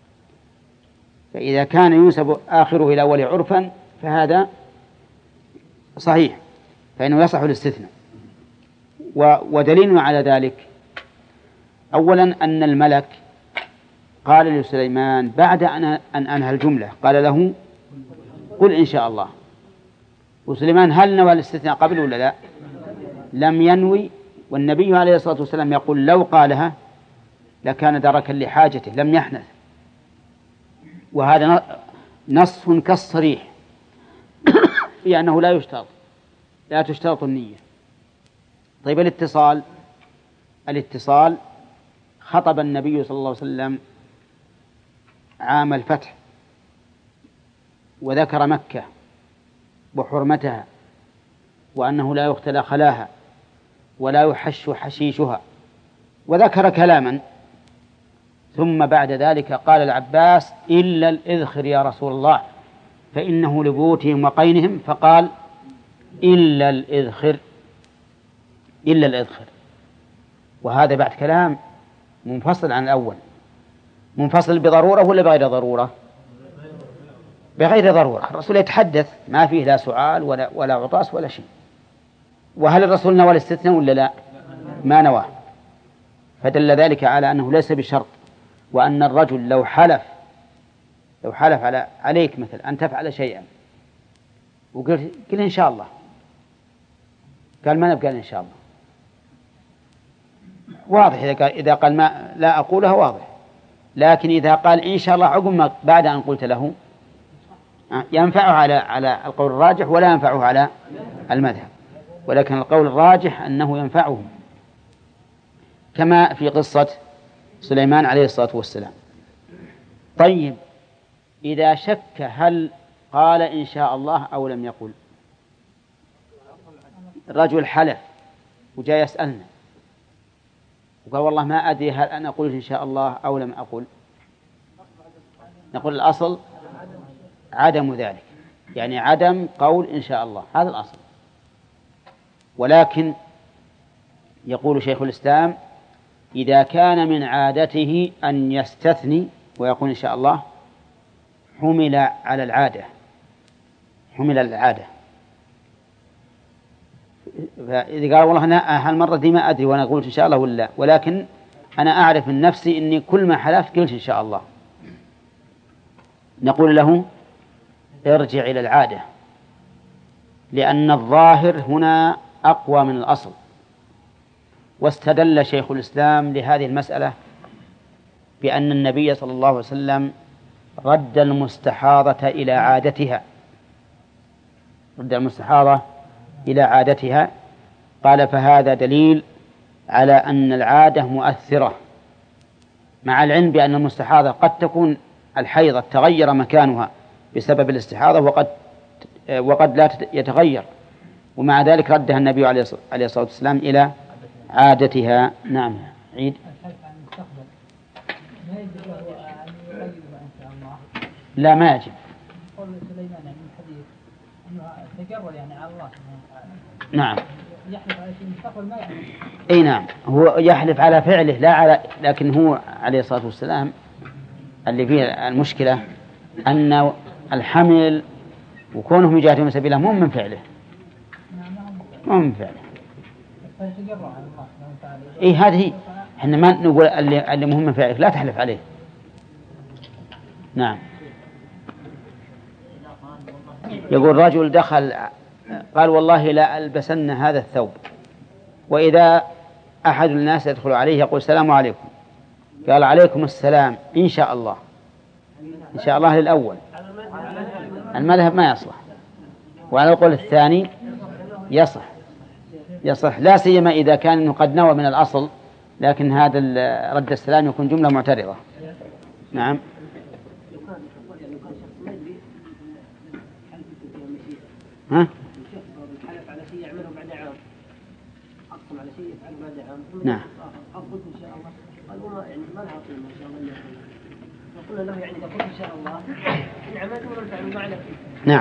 فإذا كان ينسب آخره إلى أوله عرفا فهذا صحيح، فإنه يصح الاستثناء. ودليلنا على ذلك أولا أن الملك قال لسليمان بعد أن أنهى الجملة قال له قل إن شاء الله، وسليمان هل نوى الاستثناء قبل ولا لا؟ لم ينوي، والنبي عليه الصلاة والسلام يقول لو قالها لكان دركا لحاجته لم يحنث، وهذا نص كالصريح في أنه لا يشترط لا تشترط النية. طيب، الاتصال الاتصال خطب النبي صلى الله عليه وسلم عام الفتح وذكر مكة وحرمتها وأنه لا يختلى خلاها ولا يحش حشيشها، وذكر كلاما، ثم بعد ذلك قال العباس إلا الإذخر يا رسول الله فإنه لبيوتهم وقينهم، فقال إلا الإذخر إلا الإذخر. وهذا بعد كلام منفصل عن الأول، منفصل بضرورة ولا بغير ضرورة؟ بغير ضرورة. الرسول يتحدث ما فيه لا سعال ولا, ولا عطاس ولا شيء. وهل الرسول نوى الاستثناء ولا لا؟ ما نواه، فدل ذلك على أنه ليس بشرط، وأن الرجل لو حلف لو حلف على عليك مثل أن تفعل شيئا وقلت قل إن شاء الله، قال ما نبقى إن شاء الله، واضح. إذا قال, إذا قال ما لا أقولها واضح، لكن إذا قال إن شاء الله عقب ما بعد أن قلت له ينفعه على على القول الراجح ولا ينفعه على المذهب، ولكن القول الراجح أنه ينفعه، كما في قصة سليمان عليه الصلاة والسلام. طيب، إذا شك هل قال إن شاء الله أو لم يقل، الرجل حلف وجاء يسألنا وقال والله ما أدري هل أنا قلت إن شاء الله أو لم أقل، نقول الأصل عدم ذلك، يعني عدم قول إن شاء الله، هذا الأصل. ولكن يقول شيخ الإسلام إذا كان من عادته أن يستثني ويقول إن شاء الله حمل على العادة، حمل على العادة. فإذا قال والله أنا هالمرة دي ما أدري وأنا قلت إن شاء الله ولا، ولكن أنا أعرف من نفسي إني كل ما حلفت قلت إن شاء الله، نقول له ارجع إلى العادة، لأن الظاهر هنا أقوى من الأصل. واستدل شيخ الإسلام لهذه المسألة بأن النبي صلى الله عليه وسلم رد المستحاضة إلى عادتها، رد المستحاضة إلى عادتها، قال فهذا دليل على أن العادة مؤثرة، مع العلم بأن المستحاضة قد تكون الحيضة تغير مكانها بسبب الاستحاضة وقد وقد لا يتغير، ومع ذلك ردها النبي عليه الصلاة والسلام إلى عادتها. نعم. عيد. لا ما يجب. نعم. اي نعم، هو يحلف على فعله لا على، لكن هو عليه الصلاة والسلام اللي فيه المشكلة أن الحمل وكونهم يجاهدون سبيله مو من فعله، مو من فعله. اي هذه احنا ما نقول اللي اللي مهم من فعلك لا تحلف عليه. نعم. يقول رجل دخل قال والله لا ألبسن هذا الثوب، وإذا أحد الناس يدخل عليه يقول السلام عليكم، قال عليكم السلام إن شاء الله، إن شاء الله للأول، المذهب ما يصلح، وعلى القول الثاني يصح، يصح لا سيما إذا كان إنه قد نوى من الأصل، لكن هذا رد السلام يكون جملة معترضة. نعم. ها؟ نعم. نعم.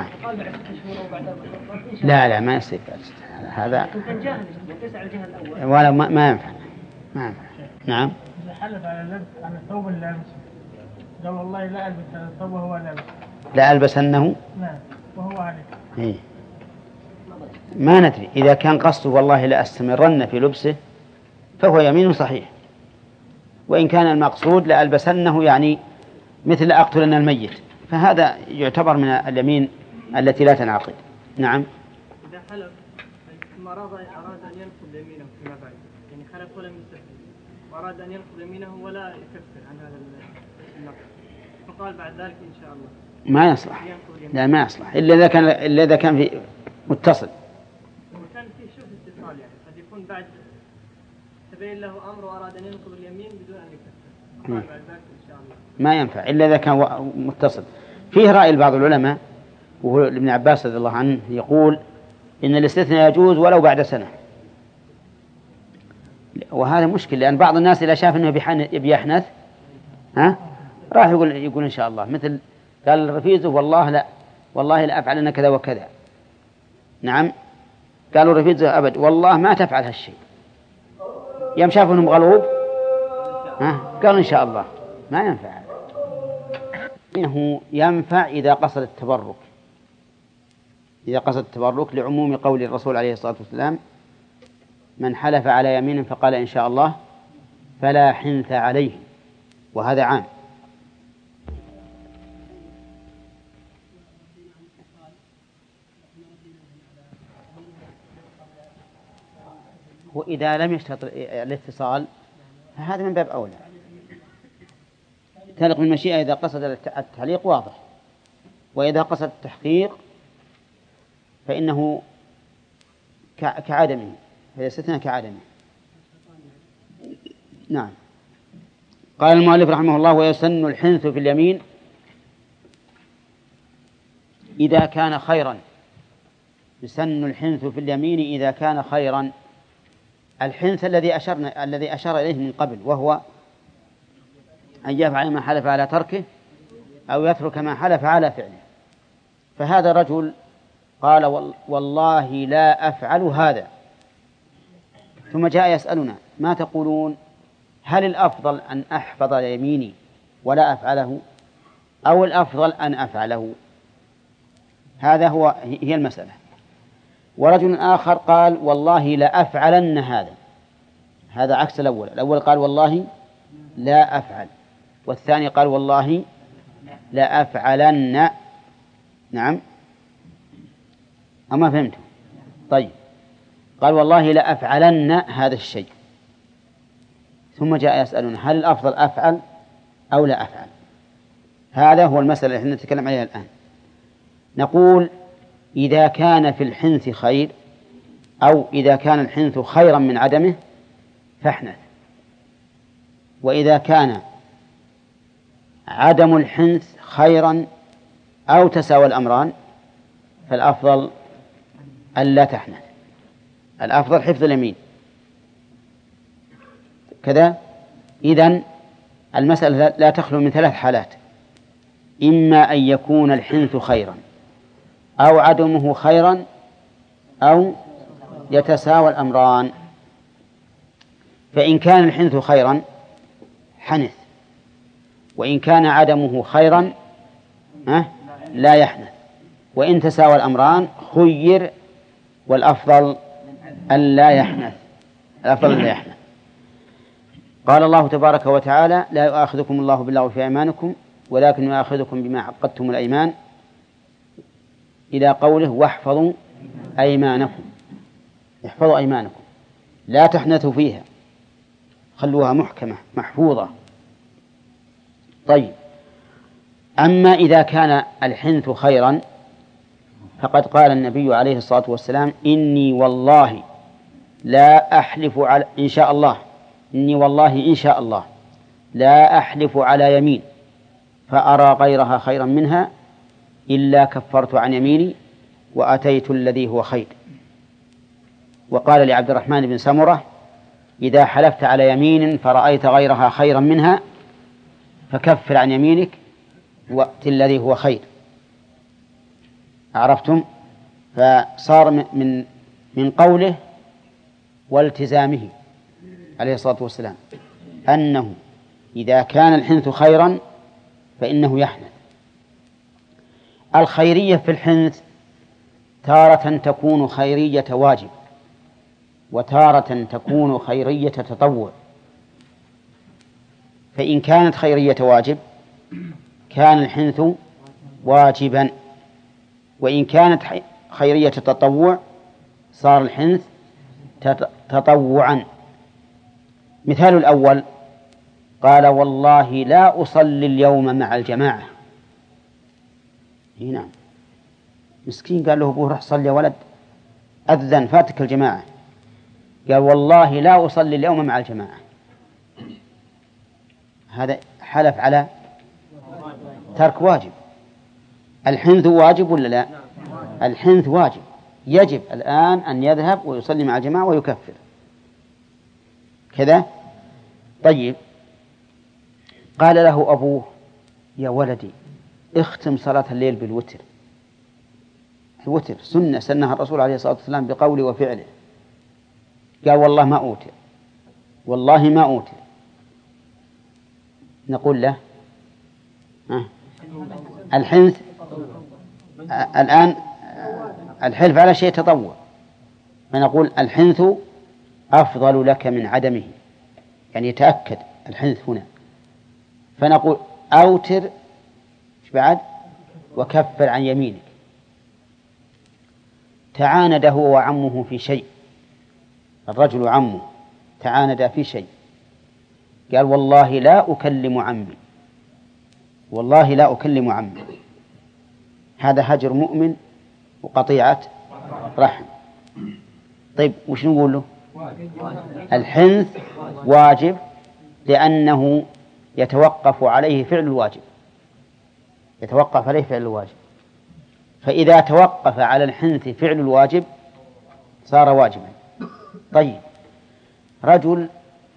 لا لا ما يصير هذا ولا ما, ما ينفع، ما ينفع. نعم. إذا حلف على لبس على الثوب اللابس قال والله لا ألبس هذا الثوب وهو لابس، لا ألبسنه. نعم وهو عليه. إيه. ما ندري إذا كان قصده والله لا أستمرن في لبسه فهو يمين صحيح، وإن كان المقصود لا ألبسنه يعني مثل أقتلن الميت فهذا يعتبر من اليمين التي لا تنعقد. نعم. إذا حلف ثم أراد أن ينقض يمينه فيما بعد، يعني حلف ولم يستثني وأراد أن ينقض يمينه ولا يكفر عن هذا النقض، فقال بعد ذلك إن شاء الله ما يصلح. لا ما يصلح إلا إذا كان إلا إذا كان في متصل. وكان فيه شوف اتصال، يعني قد يكون بعد تبين له أمر وأراد أن ينقض اليمين بدون أن يكفر، قال بعد ذلك إن شاء الله ما ينفع إلا إذا كان متصل. فيه رأي لبعض العلماء وهو ابن عباس رضي الله عنه يقول إن الاستثناء يجوز ولو بعد سنة، وهذا مشكل لأن بعض الناس إذا شاف أنه بيحنث ها راح يقول يقول إن شاء الله، مثل قال رفيزه والله لا والله لا أفعل كذا وكذا. نعم. قالوا رفيزه أبد والله ما تفعل هالشيء، يوم شافوا أنهم غلوب ها قال إن شاء الله. ما ينفع هذا. إنه ينفع إذا قصد التبرك، إذا قصد التبرك لعموم قول الرسول عليه الصلاة والسلام من حلف على يمين فقال إن شاء الله فلا حنث عليه، وهذا عام. وإذا لم يشترط الاتصال فهذا من باب أولى. تعلق بالمشيئة إذا قصد التعليق واضح، وإذا قصد التحقيق فإنه كعدمه، فيستثنى كعدمه. نعم. قال المؤلف رحمه الله ويسن الحنث في اليمين إذا كان خيرا. يسن الحنث في اليمين إذا كان خيرا. الحنث الذي أشرنا الذي أشار إليه من قبل، وهو أن يفعل ما حلف على تركه أو يترك ما حلف على فعله. فهذا رجل قال والله لا أفعل هذا، ثم جاء يسألنا ما تقولون؟ هل الأفضل أن أحفظ يميني ولا أفعله، أو الأفضل أن أفعله؟ هذا هو هي المسألة. ورجل آخر قال والله لا أفعلن هذا، هذا عكس الأول. الأول قال والله لا أفعل، والثاني قال والله لا أفعلن. نعم، أما فهمت؟ طيب، قال والله لا أفعلن هذا الشيء، ثم جاء يسألنا هل الأفضل أفعل أو لا أفعل؟ هذا هو المسألة التي نتكلم عليها الآن. نقول إذا كان في الحنث خير، أو إذا كان الحنث خيرا من عدمه فاحنث، وإذا كان عدم الحنث خيرا أو تساوى الأمران فالأفضل ألا تحنث، الأفضل حفظ اليمين كذا. إذن المسألة لا تخلو من ثلاث حالات: إما أن يكون الحنث خيرا، أو عدمه خيرا، أو يتساوى الأمران. فإن كان الحنث خيرا حنث، وإن كان عدمه خيرا لا يحنث، وإن تساوى الأمران خير، والأفضل ألا يحنث، الأفضل ألا يحنث. قال الله تبارك وتعالى: لا يؤاخذكم الله باللغو في أيمانكم ولكن يؤاخذكم بما عقدتم الأيمان، إلى قوله واحفظوا أيمانكم. احفظوا أيمانكم، لا تحنثوا فيها، خلوها محكمة محفوظة. طيب، أما إذا كان الحنث خيرا فقد قال النبي عليه الصلاة والسلام: إني والله لا أحلف على إن شاء الله إني والله إن شاء الله لا أحلف على يمين فأرى غيرها خيرا منها إلا كفرت عن يميني وأتيت الذي هو خير. وقال لعبد الرحمن بن سمرة: إذا حلفت على يمين فرأيت غيرها خيرا منها فكفر عن يمينك وأت الذي هو خير. عرفتم؟ فصار من من قوله والتزامه عليه الصلاة والسلام أنه إذا كان الحنث خيرا فإنه يحنث. الخيرية في الحنث تارة تكون خيرية واجب، وتارة تكون خيرية تطوع. فإن كانت خيرية واجب كان الحنث واجبا، وإن كانت خيرية تطوع صار الحنث تطوعا. مثال الأول: قال والله لا أصلي اليوم مع الجماعة. نعم، مسكين قال له أبوه: رح صلي يا ولد، أذن فاتك الجماعة. قال والله لا أصلي اليوم مع الجماعة. هذا حلف على ترك واجب. الحنث واجب ولا لا؟ الحنث واجب، يجب الآن أن يذهب ويصلي مع الجماعة ويكفر كذا. طيب، قال له أبوه: يا ولدي اختم صلاة الليل بالوتر. الوتر سنة سنها الرسول عليه الصلاة والسلام بقوله وفعله. قال والله ما أوتر، والله ما أوتر. نقول له: ها الحنث الآن الحلف على شيء تطوع، فنقول الحنث أفضل لك من عدمه، يعني يتأكد الحنث هنا. فنقول أوتر بعد وكفر عن يمينك. تعاند هو وعمه في شيء، الرجل وعمه تعاند في شيء. قال والله لا أكلم عمي، والله لا أكلم عمي. هذا هجر مؤمن وقطيعة رحم. طيب، وش نقول له؟ الحنث واجب لأنه يتوقف عليه فعل الواجب، يتوقف عليه فعل الواجب. فإذا توقف على الحنث فعل الواجب صار واجبا. طيب، رجل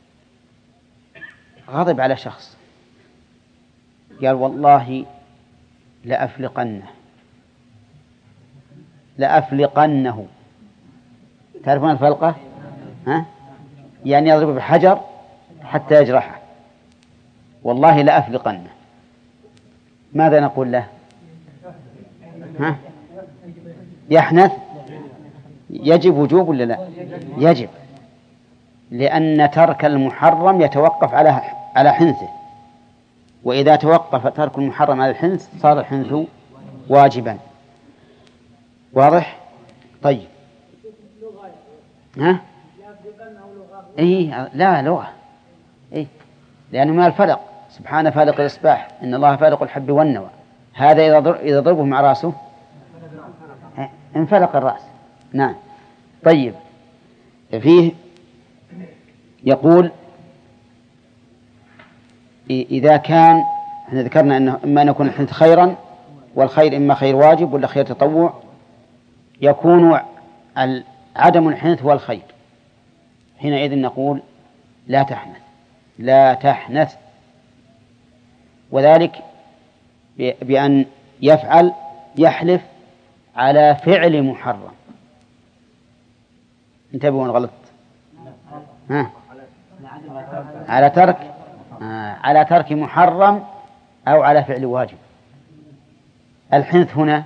غضب على شخص قال والله لأفلقنه، لأفلقنه. تعرفون الفلقة؟ ها؟ يعني يضرب بحجر حتى يجرحه. والله لأفلقنه. ماذا نقول له؟ ها؟ يحنث؟ يجب وجوب ولا لا؟ يجب، لأن ترك المحرم يتوقف على على حنثه، وإذا توقف ترك المحرم على الحنث صار الحنث واجبا. واضح؟ طيب. ها؟ إيه لا لغة. إيه لأنه ما الفلق، سبحانه فالق الإصباح، إن الله فالق الحب والنوى. هذا إذا ضرب إذا ضربه مع رأسه انفلق الرأس. نعم. طيب. فيه يقول إذا كان احنا ذكرنا أنه إما أن يكون الحنث خيرا، والخير إما خير واجب ولا خير تطوع، يكون عدم الحنث هو الخير، حينئذ نقول لا تحنث لا تحنث، وذلك بأن يفعل يحلف على فعل محرم. انتبهوا غلط. ها؟ على ترك آه. على ترك محرم أو على فعل واجب. الحنث هنا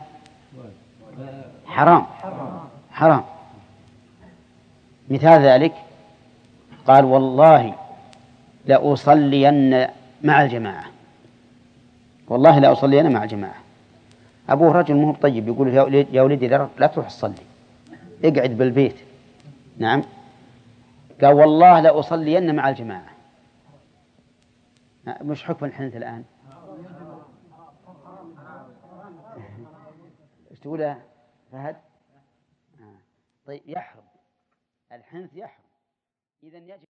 حرام حرام. مثال ذلك قال والله لأصلين مع الجماعة، والله لأصلين مع الجماعة. أبوه رجل مو طيب، يقول يا ولدي لا تروح تصلي، اقعد بالبيت. نعم. قال والله لأصلين مع الجماعة. مش حكم الحنث الآن؟ ايش تقول يا فهد؟ طيب يحرم الحنث، يحرم إذن يجب